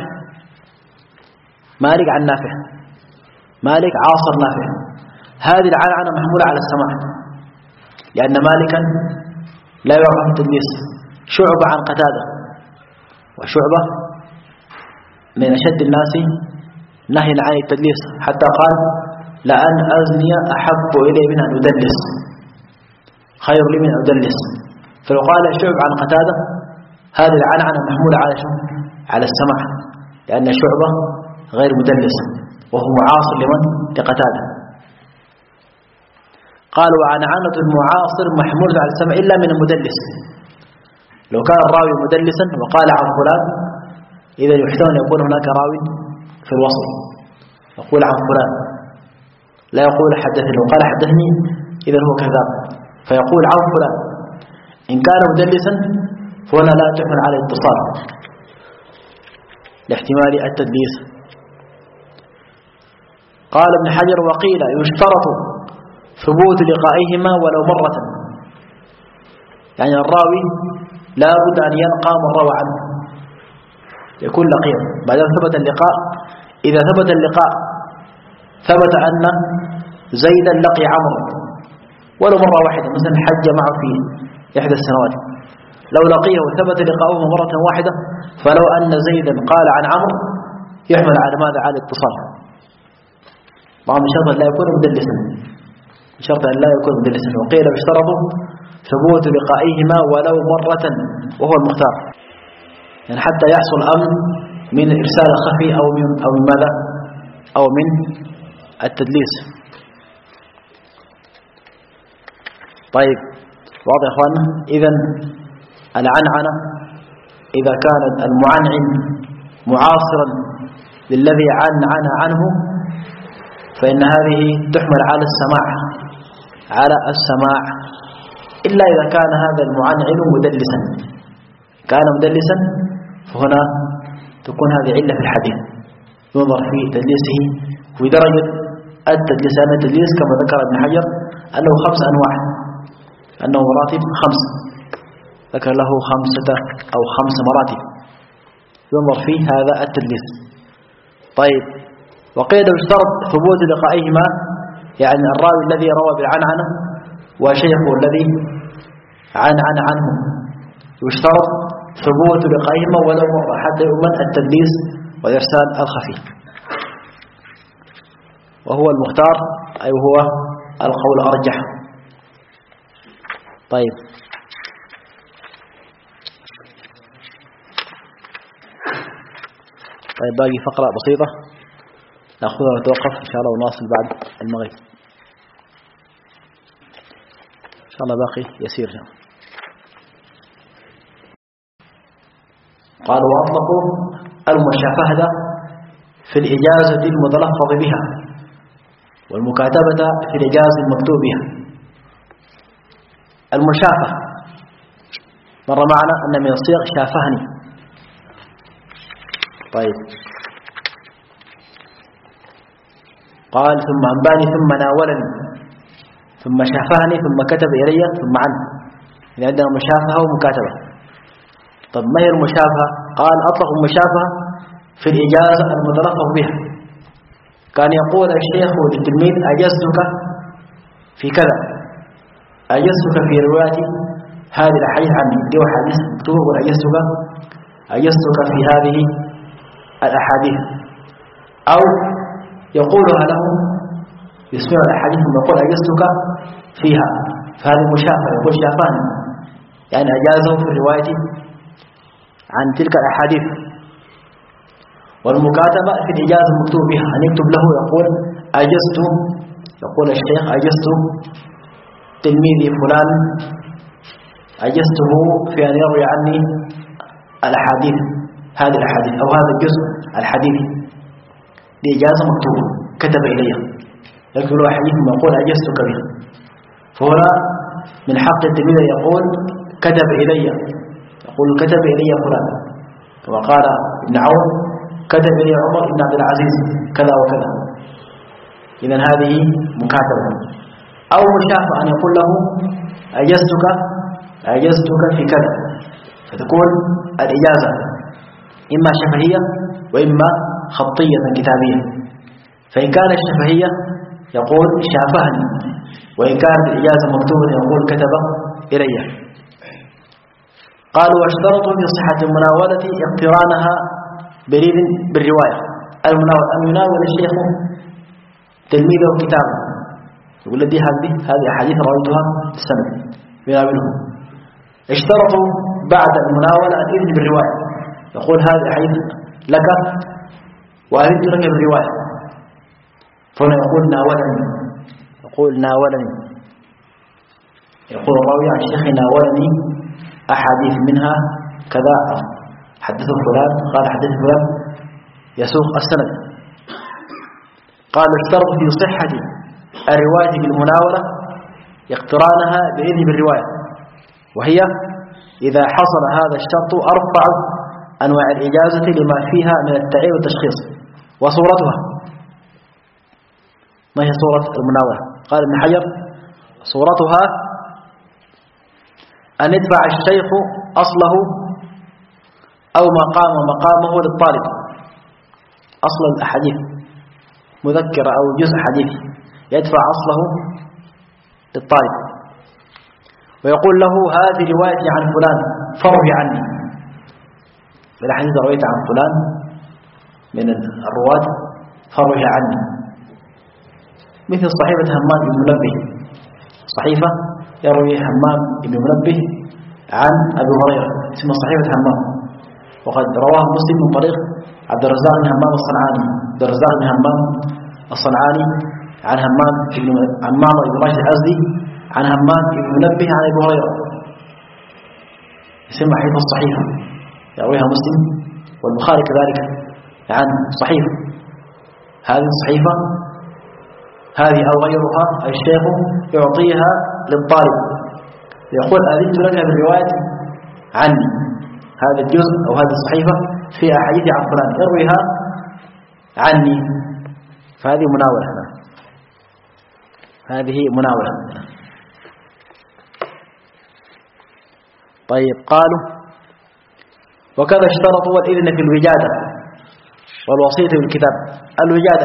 مالك عاصر نافع، هذه العنعنة محمولة على السماع، لأن مالكا لا يعرف التدليس. شعبة عن قتادة، وشعبة من أشد الناس نهي عن التدليس، حتى قال لأن أزني أحب إلي من أن أدلس، خير لي من أن أدلس. فلو قال شعب عن قتادة هذه العنعنة محمولة على السماع، لأن شعبة غير مدلس وهو معاصر لقتادة. قال وعنعنة المعاصر محمول على السمع إلا من المدلس. لو كان الراوي مدلسا وقال عن فلان إذا يحتمل أن يكون هناك راوي في الوصل يقول عن فلان، لا يقول حدثني. لو قال حدثني إذا هو كذاب، فيقول عن فلان. إن كان مدلسا فهنا لا تحمل على اتصال لاحتمال التدليس. قال ابن حجر وقيل يشترط ثبوت لقائهما ولو مرة، يعني الراوي لا بد أن يلقى من روى عنه يكون لقيه بعد ثبت اللقاء. إذا ثبت اللقاء ثبت أن زيدا لقي عمرو ولو مرة واحدة، مثلا حج معه في إحدى السنوات، لو لقيه وثبت لقاؤه مرة واحدة فلو أن زيدا قال عن عمرو يحمل على ماذا؟ على الاتصال. طبعا بشرط أن لا يكون مدلسا، بشرط أن لا يكون مدلسا. وقيل باشترطوا ثبوت لقائهما ولو مرة وهو المختار، يعني حتى يحصل أمن من إرسال الخفي أو من ماذا؟ أو من التدليس. طيب واضح يا اخواننا؟ إذن العنعنة إذا كان المعنعن معاصرا للذي عنعن عنه فإن هذه تحمل على السماع إلا إذا كان هذا المعنعن مدلسا. كان مدلسا فهنا تكون هذه علة في الحديث، ينظر في تدليسه ودرجة التدليس. أن التدليس كما ذكر ابن حجر أنه 5 أنواع، أنه مراتب 5، ذكر له 5 مراتب ينظر فيه هذا التدليس. طيب وقيل يشترط ثبوت لقائهما، يعني الراوي الذي روى بالعنعنة وشيخه الذي عنعن عنه يشترط ثبوت لقائهما ولو مرة حتى يؤمن التدليس وإرسال الخفي، وهو المختار أي هو القول الأرجح. طيب باقي فقرة بسيطة نأخذها ونتوقف إن شاء الله ونواصل بعد المغرب إن شاء الله، باقي يسير. قالوا وأطلقوا المشافهة في الإجازة المتلفظ بها والمكاتبة في الإجازة المكتوب بها. المشافهة مر معنا أن من الصيغ شافهني. طيب قال ثم أنباني ثم ناولني ثم شافهني ثم كتب إلي ثم عنه، يعني عندنا مشافهة ومكاتبة. طب ما هي المشافهة؟ قال أطلق المشافهة في الإجازة المتلفظ بها، كان يقول الشيخ للتلميذ أجزتك في كذا، أجزتك في رواية هذه الأحاديث عني، دي حديث مكتوب أجزتك في هذه الأحاديث، أو يقولها له يسمع الأحاديث ثم يقول أجزتك فيها، فهذه مشافهة، يقول شافاني يعني أجازه في الرواية عن تلك الأحاديث. والمكاتبة في الإجازة المكتوب بها، أن يكتب له يقول أجزت، يقول الشيخ أجزت تلميذي فلان أجزته في أن يروي عني الأحاديث، هذه الأحاديث أو هذا الجزء الحديث، لإجازة مكتوبة كتب إليه، يكتب له حديث ثم يقول أجزتك بها. فهنا من حق التلميذ يقول كتب إلي، يقول كتب إلي فلان، كما قال ابن عون كتب إلي عمر بن عبد العزيز كذا وكذا. إذن هذه مكاتبة. أو مشافهة أن يقول له أجزتك في كذا، فتكون الإجازة إما شفهية وإما خطية كتابية. فإن كانت الشفهية يقول شافهني، وإن كانت الإجازة مكتوبة يقول كتب إلي. قالوا واشترطوا في صحة المناولة اقترانها بالرواية. المناول أن يناول الشيخ تلميذه كتابه، يقول لدي هذه أحاديث رويتها السنة يناوله. اشترطوا بعد المناولة الإذن بالرواية، يقول هذه أحاديث لك وأردت لك بالرواية، فهنا يقول ناولني، يقول ناولني يقول الراوي عن شيخنا ولني أحاديث منها كذا، حدثه فلان قال حدث فلان، يسوق السند. قالوا اشترطوا في صحة الرواية بالمناولة اقترانها بإذن بالرواية، وهي إذا حصل هذا الشرط أربع أنواع الإجازة لما فيها من التعيين والتشخيص. وصورتها، ما هي صورة المناولة؟ قال ابن حجر صورتها أن يدفع الشيخ أصله أو مقامه للطالب، أصل الحديث مذكرة أو جزء حديث، يدفع أصله للطالب ويقول له هذه روايتي عن فلان فروي عني، بالحديث رويت عن فلان من الرواة فروي عني، مثل صحيفة همام بن منبه، صحيفة يروي همام بن منبه عن أبي هريرة اسمها صحيفة همام، وقد رواه مسلم من طريق عبد الرزاق بن همام الصنعاني، عبد الرزاق بن همام الصنعاني عن همام بن عمار بن راشد الأزدي عن همام بن منبه عن أبي هريرة، اسمها حديث الصحيفة يرويها مسلم والبخاري كذلك عن صحيفة. هذه الصحيفة هذه أو غيرها الشيخ يعطيها للطالب، يقول أذنت لك بالرواية عني هذا الجزء أو هذه الصحيفة في أحاديث عن فلان يرويها عني، فهذه مناولة، هذه مناولة. طيب قالوا وكذا اشترطوا الإذن في الوجادة والوصية بالكتاب. الوجادة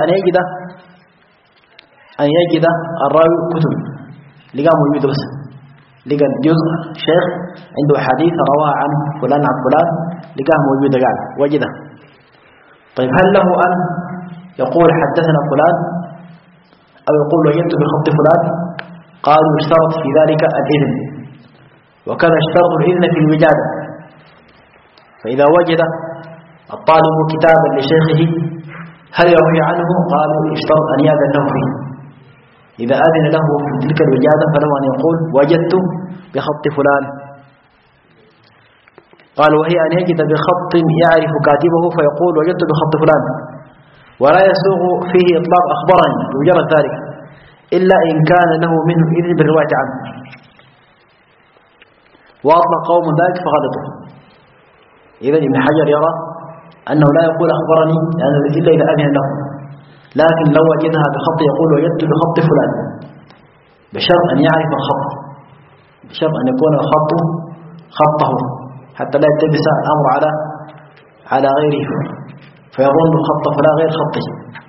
أن يجد الراوي كتب، لقى موجود بس، لقى الجزء شيخ عنده حديث رواه عن فلان عن فلان، لقاه موجود قال وجده. طيب هل له أن يقول حدثنا فلان أو يقول وجدت بخط فلان؟ قالوا اشترط في ذلك الإذن، وكذا اشترط الإذن في الوجادة. فإذا وجد الطالب كتابا لشيخه هل يروي عنه؟ قالوا اشترط أن يأذن له فيه. إذا أذن له في تلك الوجادة فله أن يقول وجدت بخط فلان. قال وهي أن يجد بخط يعرف كاتبه فيقول وجدت بخط فلان، ولا يسوغ فيه إطلاق أخبرني بمجرد ذلك إلا إن كان له منه إذن بالرواية عنه، وأطلق قوم ذلك فغلطوا. إذن ابن حجر يرى أنه لا يقول أخبرني إلا إذا أذن له، لكن لو وجدها بخط يقول وجدت بخط فلان، بشرط أن يعرف الخط، بشرط أن يكون الخط خطه حتى لا يلتبس الأمر على غيره فيظن خط فلان غير خطه.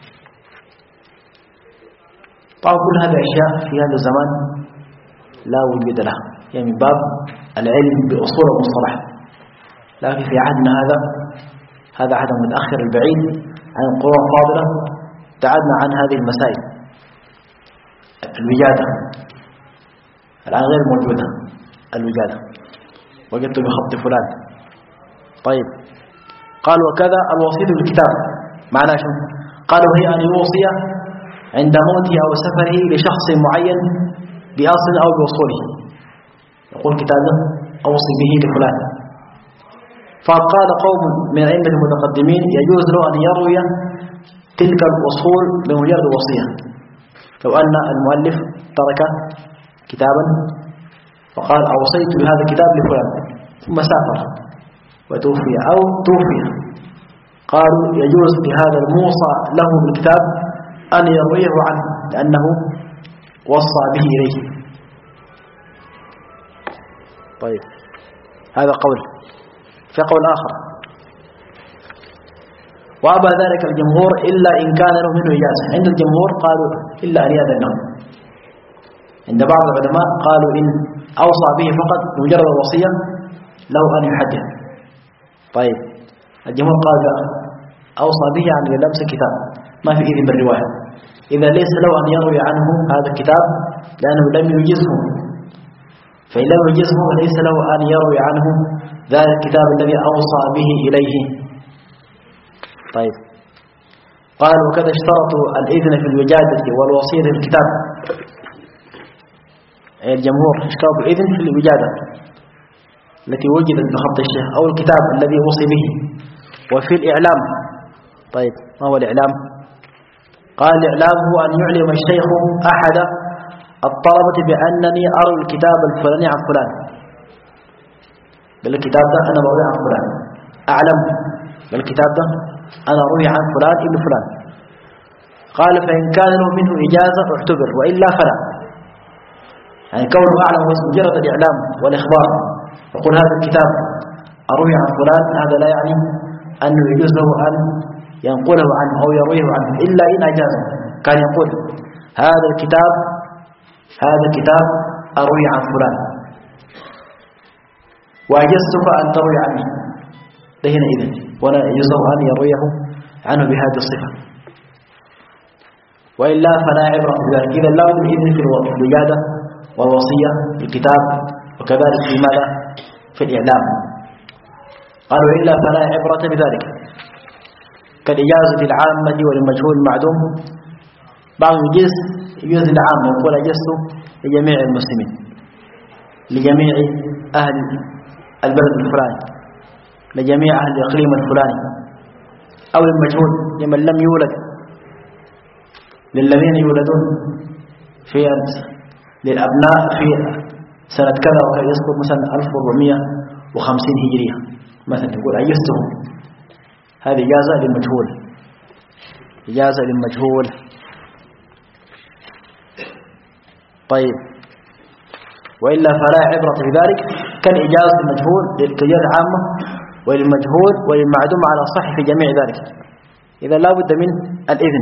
طبعا كل هذه أشياء في هذا الزمان لا وجود لها، يعني من باب العلم بأصول المصطلح، لكن في عهدنا هذا عهد متأخر البعيد عن القرون الفاضلة ابتعدنا عن هذه المسائل. الوجادة الآن غير موجودة، الوجادة وجدت بخط فلان. طيب قال وكذا الوصية بالكتاب، معناه شو؟ قالوا هي أن يوصي عند موته أو سفره لشخص معين بأصل أو بوصوله، يقول كتابه أوصي به لفلان. فقال قوم من الأئمة المتقدمين يجوز له أن يروي تلك الأصول بمجرد وصية، لو أن المؤلف ترك كتابا فقال أوصيت بهذا الكتاب لفلان ثم سافر وتوفي أو توفي، قالوا يجوز لهذا الموصى له بالكتاب أن يرويه عنه لأنه وصى به إليه. طيب هذا قول. في قول آخر وأبى ذلك الجمهور إلا إن كان له منه إجازة. عند الجمهور قالوا إلا أن يأذن له. عند بعض العلماء قالوا إن أوصى به فقط بمجرد الوصية له أن يحدث. طيب الجمهور قال لا، أوصى به عن لمس الكتاب ما في إذن بالرواية، إذا ليس له أن يروي عنه هذا الكتاب لأنه لم يجزه، فإن لم يجزه ليس له أن يروي عنه ذلك الكتاب الذي أوصى به إليه. طيب قال وكذا اشترطوا الإذن في الوجادة والوصية في الكتاب الجمهور اشترطوا الإذن في الوجادة التي وجدت بخط الشيخ أو الكتاب الذي وصي به. وفي الإعلام، طيب ما هو الإعلام؟ قال الإعلام هو أن يعلم الشيخ أحد الطلبة بأنني أرى الكتاب الفلاني عن فلان، بالكتاب ده أنا بروي عن فلان، أعلم بالكتاب ده أنا أروي عن فلان ابن فلان. قال فإن كان له منه إجازة اعتبر وإلا فلا. يعني كونه أعلم هو مجرد الإعلام والإخبار، يقول هذا الكتاب أروي عن فلان، هذا لا يعني أنه يجوز له أن ينقله عنه أو يرويه عنه إلا إن أجازه. كان يقول هذا الكتاب أروي عن فلان وأجزتك أن تروي عنه، لهنا إذن ولا يجوز له أن يرويه عنه بهذه الصفة، وإلا فلا عبرة بذلك. إذا لا بد من إذن في الوجادة والوصية في الكتاب، وكذلك في ماذا؟ في الإعلام. قالوا إلا فلا عبرة بذلك، كالإجازة العامة والمجهول المعدوم. بعض يجوز العام يقول أجزت لجميع المسلمين، لجميع أهل البلد الفلاني، لجميع أهل الإقليم الفلاني. أو المجهول لمن لم يولد، للذين يولدون في للأبناء في سنة كذا وكذا، يذكر مثلا 1450 هجرية مثلا، يقول أجزتهم. هذه إجازة للمجهول، إجازة للمجهول. طيب وإلا فلا عبرة بذلك، كالإجازة للمجهول للإجازة عامة وللمجهول وللمعدوم على صح في جميع ذلك. إذا لا بد من الإذن.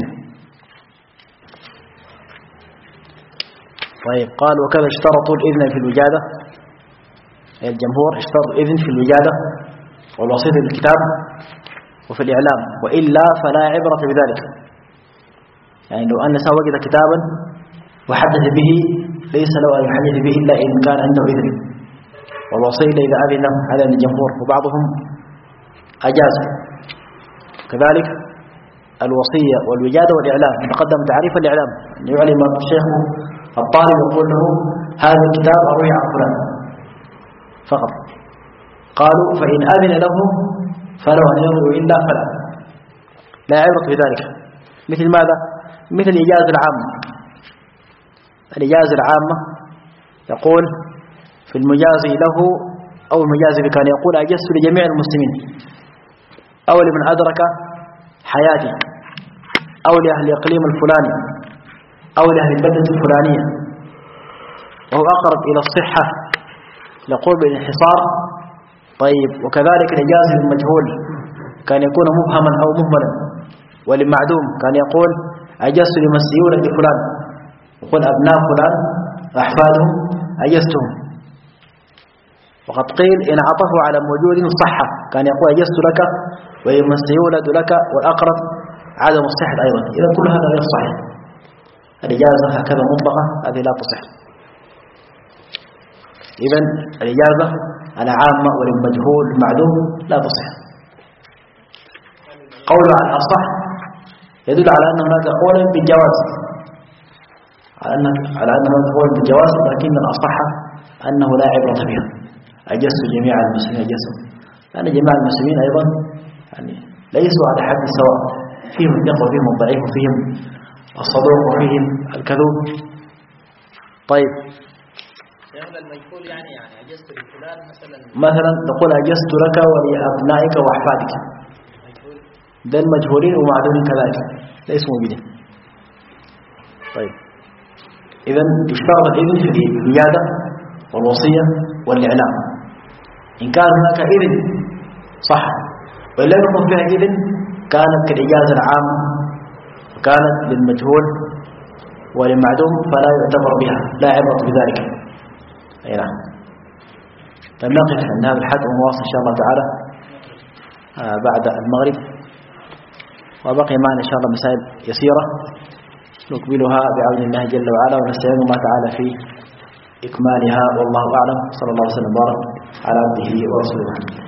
طيب قال وكذا اشترطوا الإذن في الوجادة، الجمهور اشترطوا الإذن في الوجادة والوصية بالكتاب وفي الإعلام، وإلا فلا عبرة بذلك. يعني لو أن إنسان وجد كتابا وحدث به ليس له أن يحدث به إلا إن كان عنده إذن، والوصية إذا أذن له، هذا الجمهور. وبعضهم أجاز كذلك الوصية والوجادة والإعلام. تقدم تعريف الإعلام، يعلم الشيخ الطالب يقول له هذا الكتاب أروي عن فلان فقط. قالوا فإن أذن له فلو أن يروي إلا فلا، لا عبرة بذلك. مثل ماذا؟ مثل الإجازة العامة. الإجازة العامة يقول في المجازي له أو المجازي كان يقول أجزت لجميع المسلمين، أو لمن أدرك حياتي، أو لأهل الإقليم الفلاني، أو لأهل البلدة الفلانية، وهو أقرب إلى الصحة يقول بالانحصار. طيب وكذلك الإجازة للمجهول كان يكون مبهما أو مهملا، وللمعدوم كان يقول أجزت لمن سيولد لفلان، يقول أبناء فلان وأحفادهم أجزتهم. وقد قيل إن عطفوا على موجود صحة، كان يقول أجزت لك ولمن سيولد لك، والأقرب عدم الصحة أيضا. إذا كل هذا غير صحيح. الإجازة هكذا مطلقة هذه لا تصح. إذن الإجازة العامة وللمجهول المعدوم لا تصح. قول على الأصح يدل على أن هناك قولا بالجواز، على أن هناك قولا بالجواز، لكن الأصح أنه لا عبرة بها. أجزت جميع المسلمين أجزتهم، لأن جميع المسلمين أيضا يعني ليسوا على حد سواء، فيهم الثقة وفيهم الضعيف وفيهم الصدوق وفيهم الكذوب. طيب المجهول يعني أجزت لفلان مثلا تقول أجزت لك ولأبنائك وأحفادك، ده المجهولين ومعدومين كذلك ليسوا موجودين. طيب إذن يشترط الإذن في الوجادة والوصية والإعلام. إن كان هناك إذن صح، وإن لم يكن فيها إذن كانت كالإجازة العامة، وكانت للمجهول وللمعدوم فلا يعتبر بها، لا عبرة بذلك. أي نعم. فنقف عند هذا الحد ونواصل إن شاء الله تعالى بعد المغرب، وبقي معنا إن شاء الله مسائل يسيرة نكملها بعون الله جل وعلا، ونستعين الله تعالى في إكمالها. والله أعلم. صلى الله عليه وسلم وبارك على عبده ورسوله.